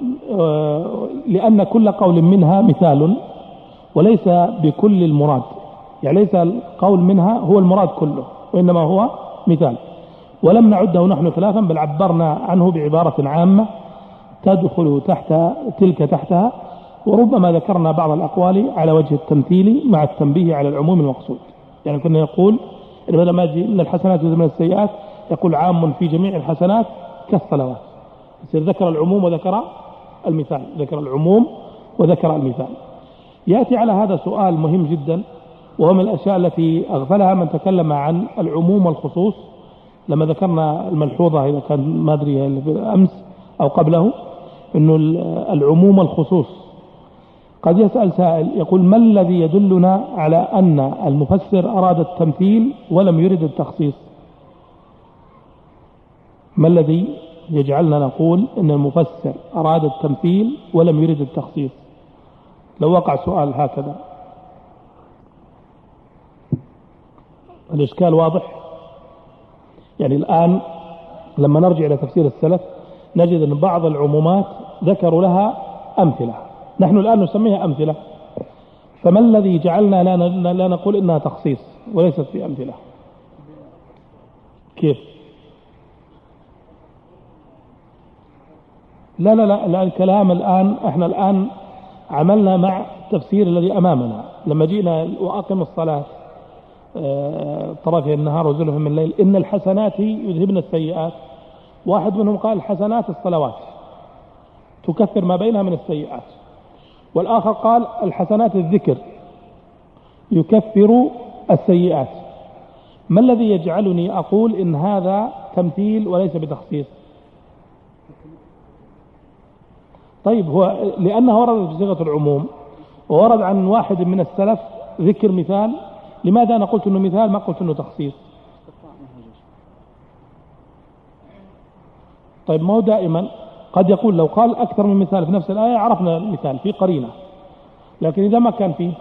لأن كل قول منها مثال وليس بكل المراد، يعني ليس القول منها هو المراد كله وإنما هو مثال، ولم نعده نحن خلافا بل عبرنا عنه بعبارة عامة تدخل تحت تلك تحتها، وربما ذكرنا بعض الأقوال على وجه التمثيل مع التنبيه على العموم المقصود. يعني كنا نقول إن بدل ما يجي إن الحسنات يذهبن السيئات يقول عام في جميع الحسنات كالصلوات، يصير ذكر العموم وذكر المثال، ذكر العموم وذكر المثال. يأتي على هذا سؤال مهم جدا، وهو من الأشياء التي أغفلها من تكلم عن العموم والخصوص. لما ذكرنا الملحوظة إذا كان ما أدري أمس أو قبله إنه العموم والخصوص، قد يسأل سائل يقول ما الذي يدلنا على أن المفسر أراد التمثيل ولم يرد التخصيص؟ ما الذي يجعلنا نقول إن المفسر أراد التمثيل ولم يرد التخصيص؟ لو وقع سؤال هكذا الإشكال واضح. يعني الآن لما نرجع إلى تفسير السلف نجد أن بعض العمومات ذكروا لها أمثلة، نحن الآن نسميها أمثلة، فما الذي جعلنا لا نقول إنها تخصيص وليست في أمثلة؟ كيف؟ لا الكلام الآن احنا الآن عملنا مع التفسير الذي أمامنا. لما جئنا وأقم الصلاة طرفي النهار وزلفا من الليل إن الحسنات يذهبن السيئات، واحد منهم قال الحسنات الصلوات تكفر ما بينها من السيئات، والآخر قال الحسنات الذكر يكفر السيئات. ما الذي يجعلني أقول إن هذا تمثيل وليس بتخصيص؟ طيب هو لأنه ورد في صيغة العموم وورد عن واحد من السلف ذكر مثال، لماذا أنا قلت أنه مثال ما قلت أنه تخصيص؟ طيب ما هو دائما قد يقول لو قال أكثر من مثال في نفس الآية عرفنا المثال في قرينة، لكن إذا ما كان فيه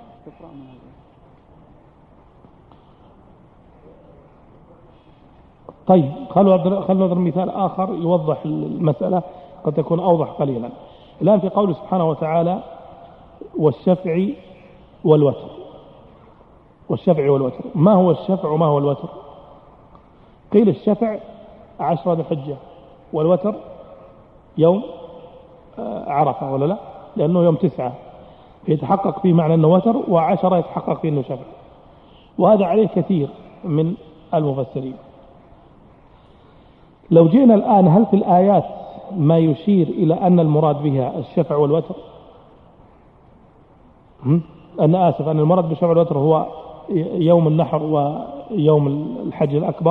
طيب خلوا نضرب مثال آخر يوضح المسألة قد تكون أوضح قليلا. الآن في قوله سبحانه وتعالى والشفع والوتر، والشفع والوتر، ما هو الشفع وما هو الوتر؟ قيل الشفع 10 ذي الحجة والوتر يوم عرفة ولا لا؟ لأنه يوم 9 يتحقق فيه معنى أنه وتر، و10 يتحقق فيه أنه شفع، وهذا عليه كثير من المفسرين. لو جئنا الآن هل في الآيات ما يشير إلى أن المراد بها الشفع والوتر؟ أنا آسف، أن المراد بالشفع والوتر هو يوم النحر ويوم الحج الأكبر؟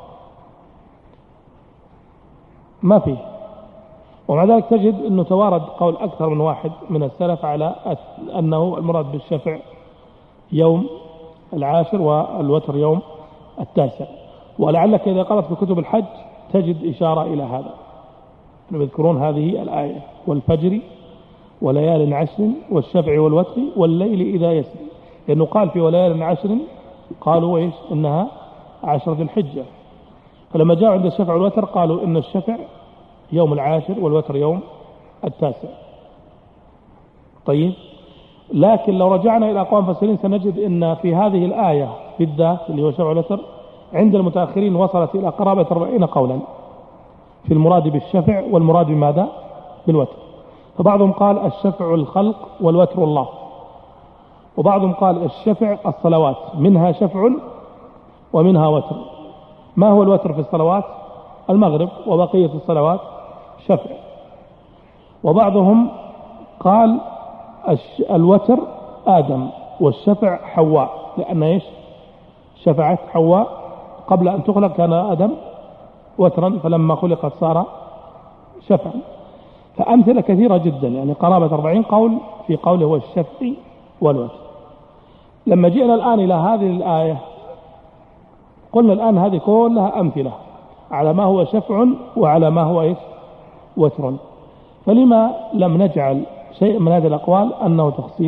ما فيه. ومع ذلك تجد أنه توارد قول أكثر من واحد من السلف على أنه المراد بالشفع يوم 10 والوتر يوم 9. ولعلك إذا قرأت في كتب الحج تجد إشارة إلى هذا، يذكرون هذه الآية والفجر وليال 10 والشفع والوتر والليل إذا يسري، لأنه قال في وليال 10 قالوا إيش إنها 10 ذي الحجة، فلما جاءوا عند الشفع والوتر قالوا إن الشفع يوم 10 والوتر يوم 9. طيب لكن لو رجعنا إلى أقوال المفسرين سنجد إن في هذه الآية بالذات اللي هو الشفع والوتر عند المتأخرين وصلت إلى قرابة 40 قولا في المراد بالشفع والمراد بماذا؟ بالوتر. فبعضهم قال الشفع الخلق والوتر الله، وبعضهم قال الشفع الصلوات منها شفع ومنها وتر. ما هو الوتر في الصلوات؟ المغرب، وبقية الصلوات شفع. وبعضهم قال الوتر آدم والشفع حواء، لأن إيش شفعت حواء قبل أن تخلق كان آدم وترا، فلما خلقت صار شفعا. فأمثلة كثيرة جدا، يعني قرابة 40 قول في قوله هو الشفع والوتر. لما جئنا الآن إلى هذه الآية قلنا الآن هذه كلها أمثلة على ما هو شفع وعلى ما هو إيش وتر، فلما لم نجعل شيء من هذه الأقوال أنه تخصيص؟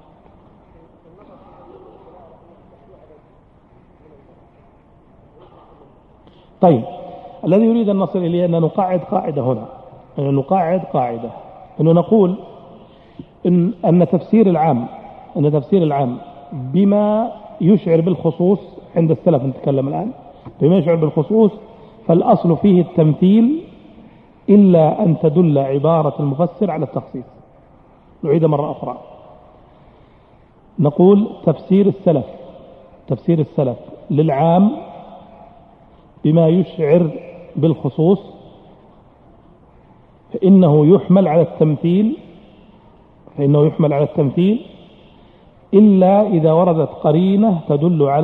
طيب الذي يريد أن نصل إليه أن نقعد قاعدة هنا، أن نقعد قاعدة، أنه نقول أن تفسير العام بما يشعر بالخصوص عند السلف، نتكلم الآن بما يشعر بالخصوص، فالأصل فيه التمثيل إلا أن تدل عبارة المفسر على التخصيص. نعيد مرة أخرى، نقول تفسير السلف للعام بما يشعر بالخصوص فإنه يحمل على التمثيل إلا إذا وردت قرينة تدل على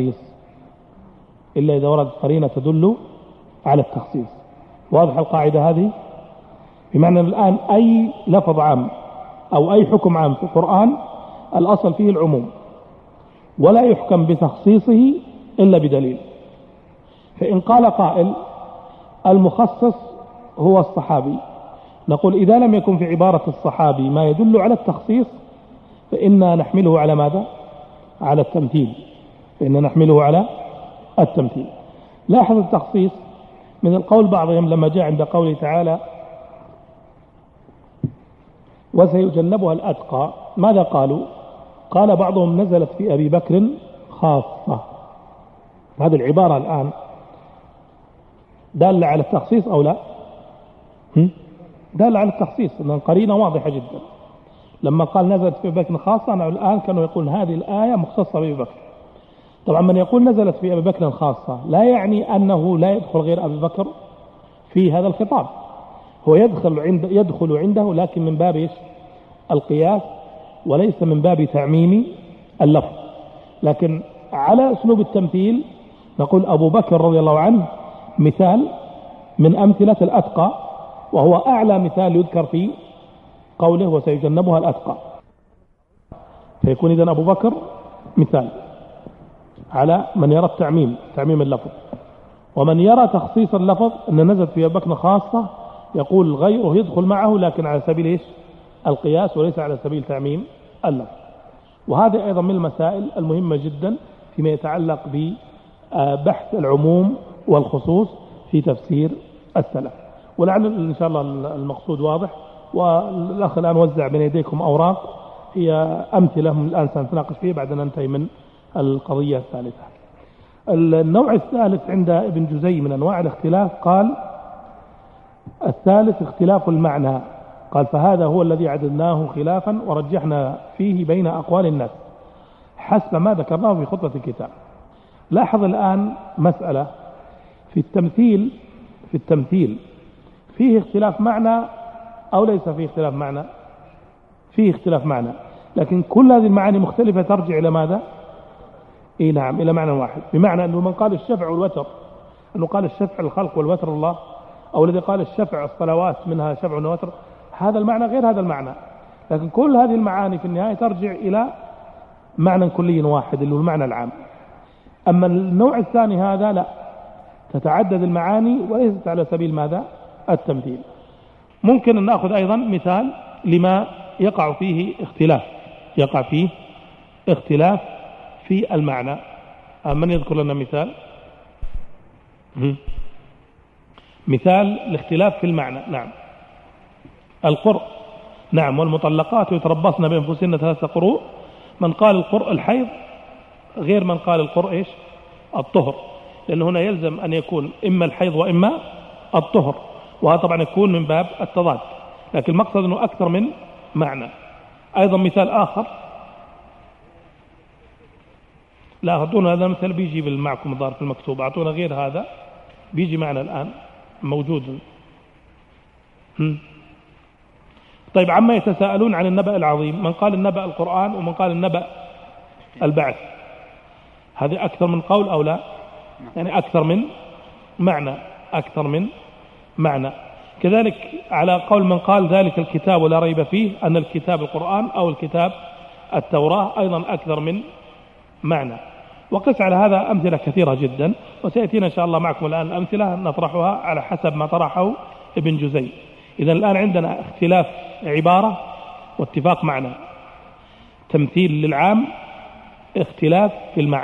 التخصيص. واضح القاعدة هذه؟ بمعنى الآن أي لفظ عام أو أي حكم عام في القرآن الأصل فيه العموم، ولا يحكم بتخصيصه إلا بدليل. فإن قال قائل المخصص هو الصحابي، نقول إذا لم يكن في عبارة الصحابي ما يدل على التخصيص فإننا نحمله على ماذا؟ على التمثيل. لاحظ التخصيص من القول بعضهم لما جاء عند قوله تعالى وسيجنبها الأتقى، ماذا قالوا؟ قال بعضهم نزلت في أبي بكر خاصة. هذه العبارة الآن دالة على التخصيص أو لا؟ دالة على التخصيص، لأن قرينة واضحة جدا. لما قال نزلت في أبي بكر خاصة، أنا الآن كانوا يقول هذه الآية مختصة بأبي بكر. طبعا من يقول نزلت في أبي بكر خاصة لا يعني أنه لا يدخل غير أبي بكر في هذا الخطاب، هو يدخل عنده لكن من باب القياس وليس من باب تعميم اللفظ. لكن على أسلوب التمثيل نقول أبو بكر رضي الله عنه مثال من أمثلة الأتقى، وهو أعلى مثال يذكر في قوله وسيجنبها الأتقى، فيكون إذن أبو بكر مثال على من يرى تعميم اللفظ. ومن يرى تخصيص اللفظ أن نزلت في أبي بكر خاصة يقول غيره يدخل معه لكن على سبيل القياس وليس على سبيل تعميم اللفظ. وهذا أيضا من المسائل المهمة جدا فيما يتعلق ببحث العموم والخصوص في تفسير السلف. ولعل إن شاء الله المقصود واضح. والأخ الآن وزع بين يديكم أوراق هي أمثلة من الآن سنتناقش فيها بعد أن ننتهي من القضية الثالثة. النوع الثالث عند ابن جزي من أنواع الاختلاف قال الثالث اختلاف المعنى، قال فهذا هو الذي عددناه خلافا ورجحنا فيه بين أقوال الناس حسب ما ذكرناه في خطبة الكتاب. لاحظ الآن مسألة في التمثيل فيه اختلاف معنى أو ليس فيه اختلاف معنى؟ فيه اختلاف معنى، لكن كل هذه المعاني مختلفة ترجع إلى ماذا؟ نعم، إلى معنى واحد. بمعنى أنه من قال الشفع والوتر أنه قال الشفع الخلق والوتر الله، أو الذي قال الشفع الصلوات منها شفع ووتر، هذا المعنى غير هذا المعنى، لكن كل هذه المعاني في النهاية ترجع إلى معنى كلي واحد اللي هو المعنى العام. أما النوع الثاني هذا لا، تتعدد المعاني وليست على سبيل ماذا؟ التمثيل. ممكن أن نأخذ أيضا مثال لما يقع فيه اختلاف في المعنى. من يذكر لنا مثال؟ مثال الاختلاف في المعنى. نعم، القرء. نعم، والمطلقات يتربصن بأنفسهن 3 قروء. من قال القرء الحيض غير من قال القرء الطهر، لأن هنا يلزم أن يكون إما الحيض وإما الطهر، وهذا طبعا يكون من باب التضاد، لكن المقصد أنه أكثر من معنى. أيضا مثال آخر، لا أعطونا هذا مثال بيجي معكم الظاهر في المكتوب، أعطونا غير هذا بيجي معنا الآن موجود. طيب، عما يتساءلون عن النبأ العظيم، من قال النبأ القرآن ومن قال النبأ البعث، هذه أكثر من قول أو لا؟ يعني أكثر من معنى. كذلك على قول من قال ذلك الكتاب لا ريب فيه، أن الكتاب القرآن أو الكتاب التوراة أيضا أكثر من معنى. وقس على هذا أمثلة كثيرة جدا، وسيأتينا إن شاء الله معكم الآن الأمثلة نطرحها على حسب ما طرحه ابن جزي. إذن الآن عندنا اختلاف عبارة واتفاق معنى، تمثيل للعام، اختلاف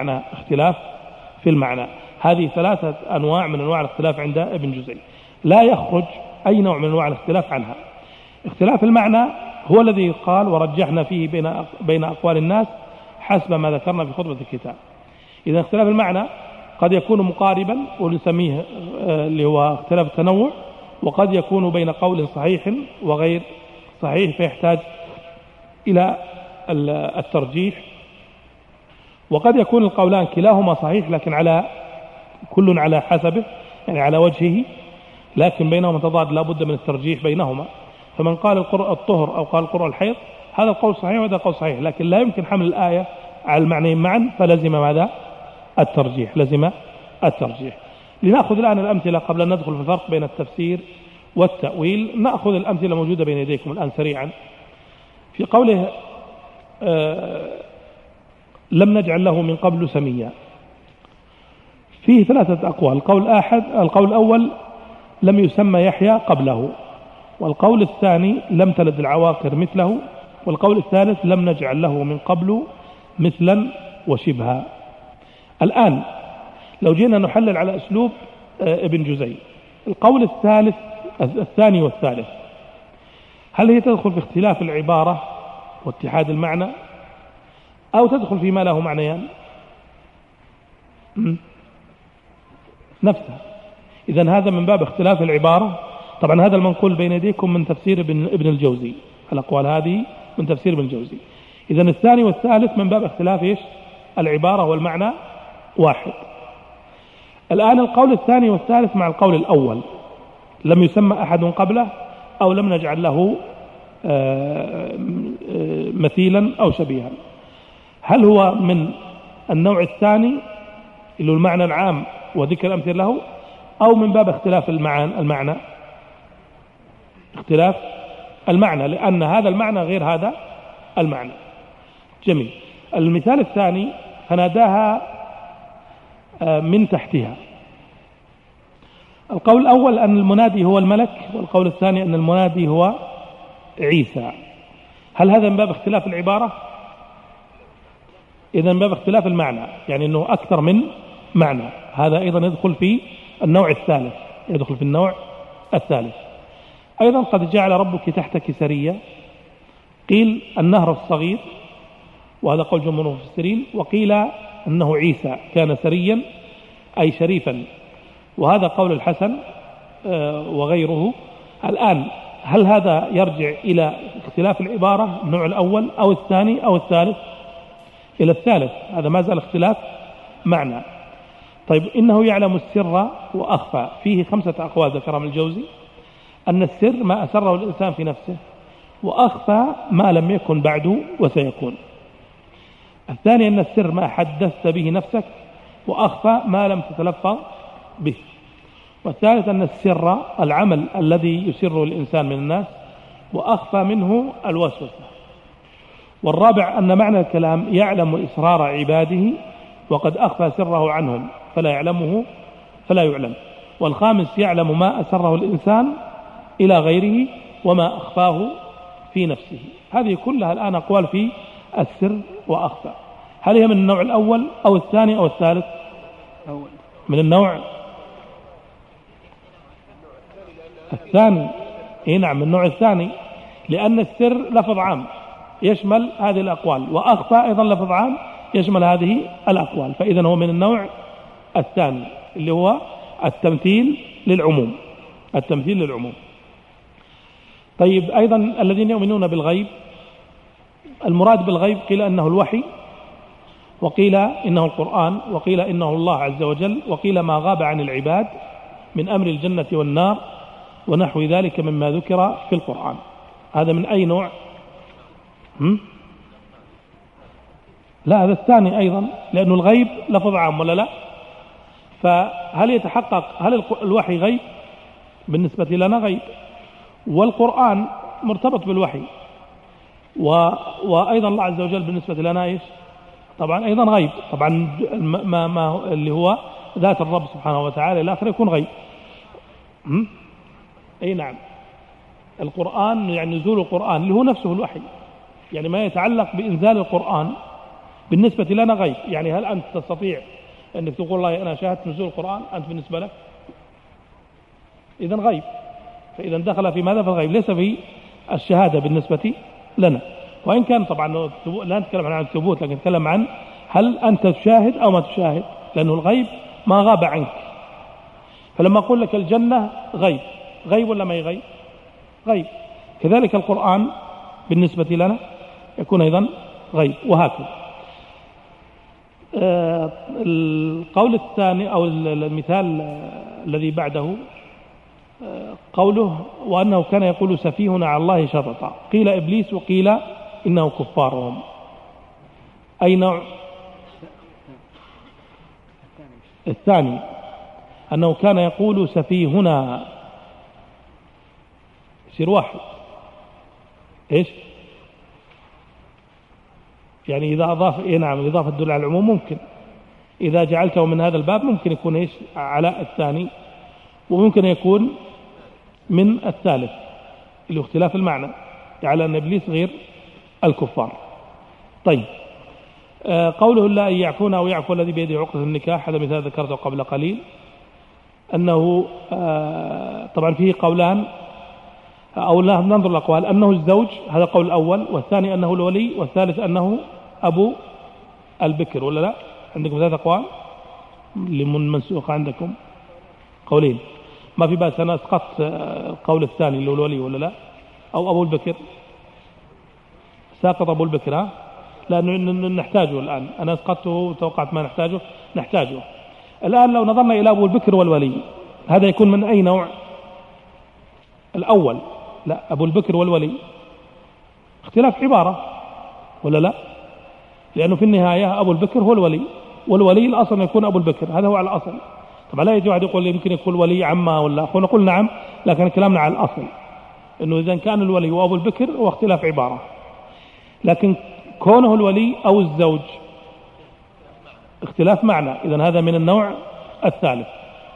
في المعنى. هذه 3 أنواع من أنواع الاختلاف عند ابن جزي، لا يخرج أي نوع من أنواع الاختلاف عنها. اختلاف المعنى هو الذي قال ورجحنا فيه بين أقوال الناس حسب ما ذكرنا في خطبة الكتاب. إذا اختلاف المعنى قد يكون مقاربا ونسميه اللي هو اختلاف التنوع، وقد يكون بين قول صحيح وغير صحيح فيحتاج إلى الترجيح، وقد يكون القولان كلاهما صحيح لكن كل على حسبه، يعني على وجهه، لكن بينهما تضاد لا بد من الترجيح بينهما. فمن قال القرء الطهر أو قال القرء الحيض، هذا القول صحيح وهذا القول صحيح، لكن لا يمكن حمل الآية على المعنيين معا، فلزم ماذا؟ الترجيح. لنأخذ الآن الأمثلة قبل أن ندخل في الفرق بين التفسير والتأويل. نأخذ الأمثلة موجودة بين يديكم الآن سريعا. في قوله لم نجعل له من قبل سميا، فيه 3 أقوال. القول الأول لم يسمى يحيى قبله، والقول الثاني لم تلد العواقر مثله، والقول الثالث لم نجعل له من قبل مثلا وشبها. الآن لو جينا نحلل على أسلوب ابن جزي، القول الثاني والثالث، هل هي تدخل في اختلاف العبارة واتحاد المعنى، أو تدخل فيما له معنيان نفسها؟ إذن هذا من باب اختلاف العبارة. طبعا هذا المنقول بين يديكم من تفسير ابن الجوزي، الأقوال هذه من تفسير ابن الجوزي. إذن الثاني والثالث من باب اختلاف العبارة والمعنى واحد. الآن القول الثاني والثالث مع القول الأول لم يسمى أحد قبله أو لم نجعل له مثيلا أو شبيها. هل هو من النوع الثاني اللي هو المعنى العام وذكر الأمثلة له، أو من باب اختلاف المعنى؟ اختلاف المعنى، لأن هذا المعنى غير هذا المعنى. جميل. المثال الثاني فناداها من تحتها. القول الأول أن المنادي هو الملك، والقول الثاني أن المنادي هو عيسى. هل هذا من باب اختلاف العبارة؟ إذا من باب اختلاف المعنى، يعني أنه أكثر من معنى. هذا أيضا يدخل في النوع الثالث، يدخل في النوع الثالث. أيضا قد جعل ربك تحتك سرية، قيل النهر الصغير، وهذا قول جمهور المفسرين، وقيل أنه عيسى كان سريا أي شريفا، وهذا قول الحسن وغيره. الآن هل هذا يرجع إلى اختلاف العبارة النوع الأول أو الثاني أو الثالث؟ إلى الثالث. هذا ما زال اختلاف معنى. طيب، إنه يعلم السر وأخفى، فيه 5 أقوال ذكرها من الجوزي. أن السر ما أسره الإنسان في نفسه، وأخفى ما لم يكن بعد وسيكون. الثاني أن السر ما حدثت به نفسك، وأخفى ما لم تتلفظ به. والثالث أن السر العمل الذي يسره الإنسان من الناس، وأخفى منه الوسوسة. والرابع أن معنى الكلام يعلم إسرار عباده، وقد أخفى سره عنهم فلا يعلم. والخامس يعلم ما أسره الإنسان إلى غيره وما أخفاه في نفسه. هذه كلها الآن أقوال في السر وأخفى. هل هي من النوع الأول أو الثاني أو الثالث؟ من النوع الثاني. نعم، من النوع الثاني، لأن السر لفظ عام يشمل هذه الأقوال، وأخفى أيضا لفظ عام يشمل هذه الأقوال. فإذا هو من النوع الثاني اللي هو التمثيل للعموم. طيب، أيضا الذين يؤمنون بالغيب، المراد بالغيب قيل أنه الوحي، وقيل إنه القرآن، وقيل إنه الله عز وجل، وقيل ما غاب عن العباد من أمر الجنة والنار ونحو ذلك مما ذكر في القرآن. هذا من أي نوع؟ لا، هذا الثاني أيضا، لأن الغيب لفظ عام ولا لا؟ فهل يتحقق، هل الوحي غيب؟ بالنسبة لنا غيب، والقرآن مرتبط بالوحي، وأيضا الله عز وجل بالنسبة لنا إيش؟ طبعا أيضا غيب. طبعا ما اللي هو ذات الرب سبحانه وتعالى الآخر يكون غيب. أي نعم، القرآن يعني نزول القرآن اللي هو نفسه الوحي، يعني ما يتعلق بإنزال القرآن بالنسبة لنا غيب. يعني هل أنت تستطيع أنك تقول الله أنا شاهدت نزول القرآن؟ أنت بالنسبة لك إذن غيب. فإذا دخل في ماذا؟ في الغيب، ليس في الشهادة بالنسبة لنا. وإن كان طبعا لا نتكلم عن الثبوت، لكن نتكلم عن هل أنت تشاهد أو ما تشاهد، لأنه الغيب ما غاب عنك. فلما أقول لك الجنة غيب ولا ما هي غيب؟ غيب. كذلك القرآن بالنسبة لنا يكون أيضا غيب، وهكذا. القول الثاني أو المثال الذي بعده قوله وأنه كان يقول سفيهنا على الله شططا، قيل إبليس وقيل إنه كفارهم. أي نوع؟ الثاني، أنه كان يقول سفيهنا، يصير واحد. إيش؟ يعني إذا أضاف نعم، الإضافة تدل على العموم ممكن. إذا جعلته من هذا الباب ممكن يكون إيش؟ على الثاني، وممكن يكون من الثالث اللي اختلاف المعنى، على أن إبليس غير الكفار. طيب، قوله لا أن يعفون أو يعفو الذي بيده عقدة النكاح، هذا مثال ذكرته قبل قليل. أنه طبعا فيه قولان، أو لا ننظر الأقوال، أنه الزوج، هذا قول الأول، والثاني أنه الولي، والثالث أنه أبو البكر، ولا لا؟ عندكم ثلاثة أقوال منسوخة، عندكم قولين، ما في بأس أنا أسقطت القول الثاني اللي هو الولي، ولا لا؟ أو أبو البكر، ساقط أبو البكر، ها؟ لأنه نحتاجه الآن، أنا أسقطته وتوقعت ما نحتاجه الآن. لو نظرنا إلى أبو البكر والولي، هذا يكون من أي نوع؟ الأول، لا، أبو البكر والولي اختلاف عبارة، ولا لا؟ لأنه في النهاية أبو البكر هو الولي، والولي الأصل يكون أبو البكر، هذا هو على الأصل. طبعا لا يجي واحد يقول لي يمكن يكون ولي عمه ولا أخوه، نقول نعم، لكن كلامنا على الأصل أنه إذا كان الولي وأبو البكر هو اختلاف عبارة، لكن كونه الولي أو الزوج اختلاف معنى، إذن هذا من النوع الثالث.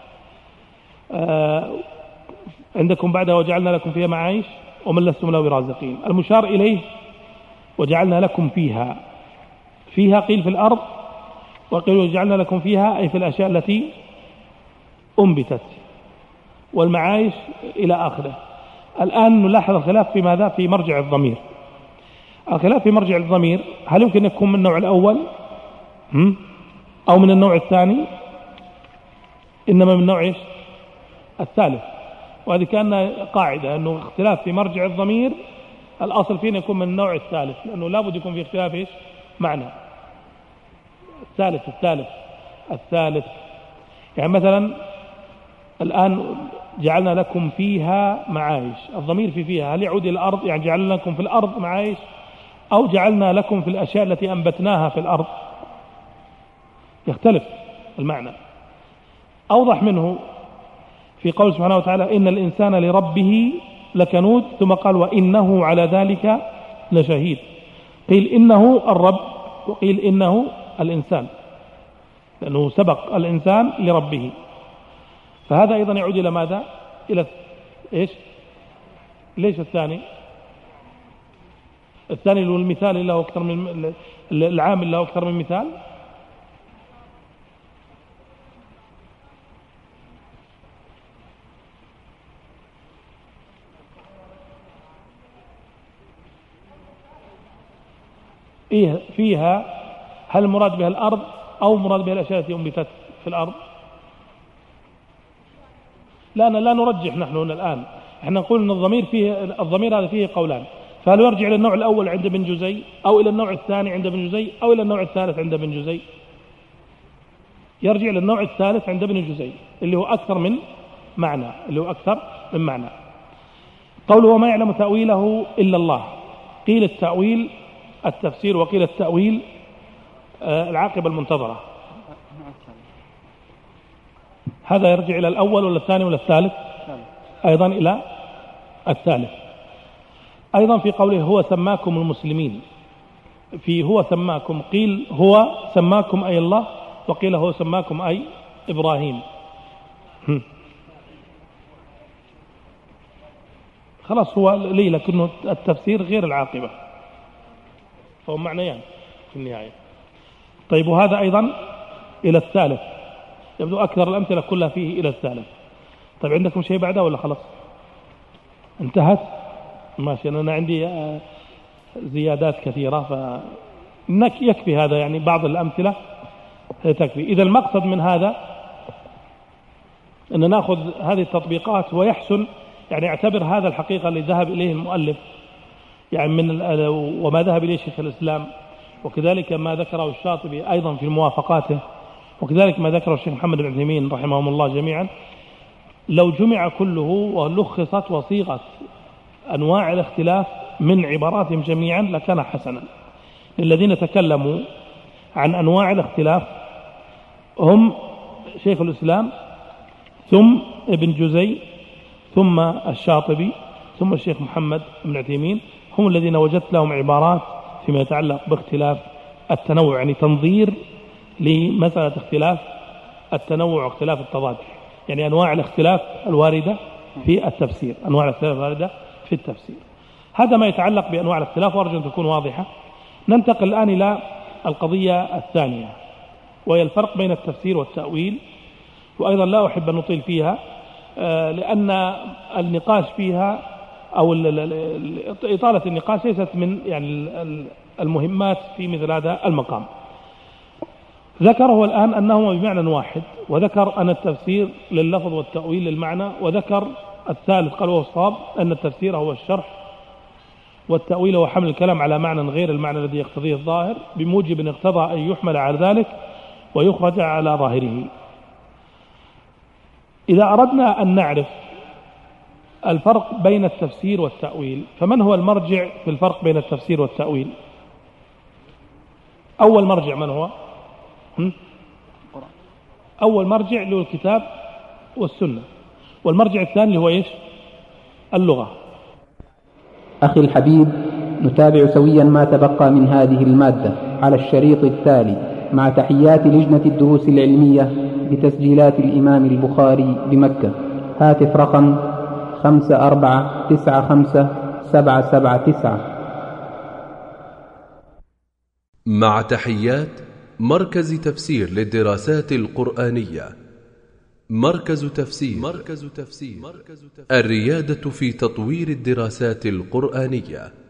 عندكم بعدها وجعلنا لكم فيها معايش ومن لستم له برازقين، المشار إليه وجعلنا لكم فيها قيل في الأرض، وقيل وجعلنا لكم فيها أي في الأشياء التي أنبتت، والمعايش إلى آخره. الآن نلاحظ الخلاف في ماذا؟ في مرجع الضمير. الخلاف في مرجع الضمير هل يمكن يكون من النوع الأول أو من النوع الثاني؟ إنما من النوع الثالث. وهذه كان قاعدة أنه اختلاف في مرجع الضمير الأصل فيه يكون من النوع الثالث، لأنه لابد يكون في اختلاف معنى. الثالث يعني مثلا الآن جعلنا لكم فيها معايش، الضمير فيها هل يعود إلى الأرض؟ يعني جعلنا لكم في الأرض معايش، أو جعلنا لكم في الأشياء التي أنبتناها في الأرض؟ يختلف المعنى. أوضح منه في قول سبحانه وتعالى إن الإنسان لربه لكنود، ثم قال وإنه على ذلك لشهيد. قيل إنه الرب وقيل إنه الإنسان، لأنه سبق الإنسان لربه، فهذا أيضا يعود إلى ماذا؟ إلى إيش؟ ليش الثاني اللي هو المثال اللي له أكثر من العامل له أكثر من مثال؟ فيها هل المراد بها الأرض أو مراد بها الأشياء التي أنبتت في الأرض؟ لا نرجح نحن هنا الآن، احنا نقول أن الضمير هذا فيه قولان، فهل يرجع إلى النوع الأول عند ابن جزي، أو إلى النوع الثاني عند ابن جزي، أو إلى النوع الثالث عند ابن جزي؟ يرجع إلى النوع الثالث عند ابن جزي اللي هو أكثر من معنى. قوله وما يعلم تأويله إلا الله، قيل التأويل التفسير، وقيل التأويل العاقبة المنتظرة. هذا يرجع إلى الأول ولا الثاني ولا الثالث؟ أيضا إلى الثالث. أيضا في قوله هو سماكم المسلمين، في هو سماكم قيل هو سماكم أي الله، وقيل هو سماكم أي إبراهيم. خلاص هو لي، لكنه التفسير غير العاقبة، فهو معنيان في النهاية. طيب وهذا أيضا إلى الثالث، يبدو أكثر الأمثلة كلها فيه إلى الثالث. طيب عندكم شيء بعده ولا خلاص انتهت؟ ماشي، أنا عندي زيادات كثيرة، يكفي هذا، يعني بعض الأمثلة تكفي. إذا المقصد من هذا أن نأخذ هذه التطبيقات، ويحسن يعني اعتبر هذا الحقيقة اللي ذهب إليه المؤلف، يعني وما ذهب إليه شيخ الإسلام، وكذلك ما ذكره الشاطبي أيضا في موافقاته، وكذلك ما ذكره الشيخ محمد بن عثيمين رحمهم الله جميعا، لو جمع كله ولخصت وصيغت أنواع الاختلاف من عباراتهم جميعا لكان حسنا. الذين تكلموا عن أنواع الاختلاف هم شيخ الإسلام، ثم ابن جزي، ثم الشاطبي، ثم الشيخ محمد بن عثيمين، هم الذين وجدت لهم عبارات فيما يتعلق باختلاف التنوع، يعني تنظير لمسألة اختلاف التنوع واختلاف التضاد، يعني أنواع الاختلاف الواردة في التفسير، أنواع الاختلاف الواردة في التفسير. هذا ما يتعلق بأنواع الاختلاف، وأرجو أن تكون واضحة. ننتقل الآن إلى القضية الثانية، وهي الفرق بين التفسير والتأويل، وأيضا لا أحب أن نطيل فيها لأن النقاش فيها أو إطالة النقاش ليست من يعني المهمات في مثل هذا المقام. ذكره الآن أنهما بمعنى واحد، وذكر أن التفسير لللفظ والتأويل للمعنى، وذكر الثالث قال وهو الصواب أن التفسير هو الشرح والتأويل هو حمل الكلام على معنى غير المعنى الذي يقتضيه الظاهر بموجب اقتضى أن يحمل على ذلك ويخرج على ظاهره. إذا أردنا أن نعرف الفرق بين التفسير والتأويل فمن هو المرجع في الفرق بين التفسير والتأويل؟ أول مرجع من هو؟ أول مرجع له الكتاب والسنة، والمرجع الثاني هو إيش؟ اللغة. أخي الحبيب، نتابع سويا ما تبقى من هذه المادة على الشريط التالي مع تحيات لجنة الدروس العلمية بتسجيلات الإمام البخاري بمكة. هاتف رقم 54957779. مع تحيات مركز تفسير للدراسات القرآنية. مركز تفسير الريادة في تطوير الدراسات القرآنية.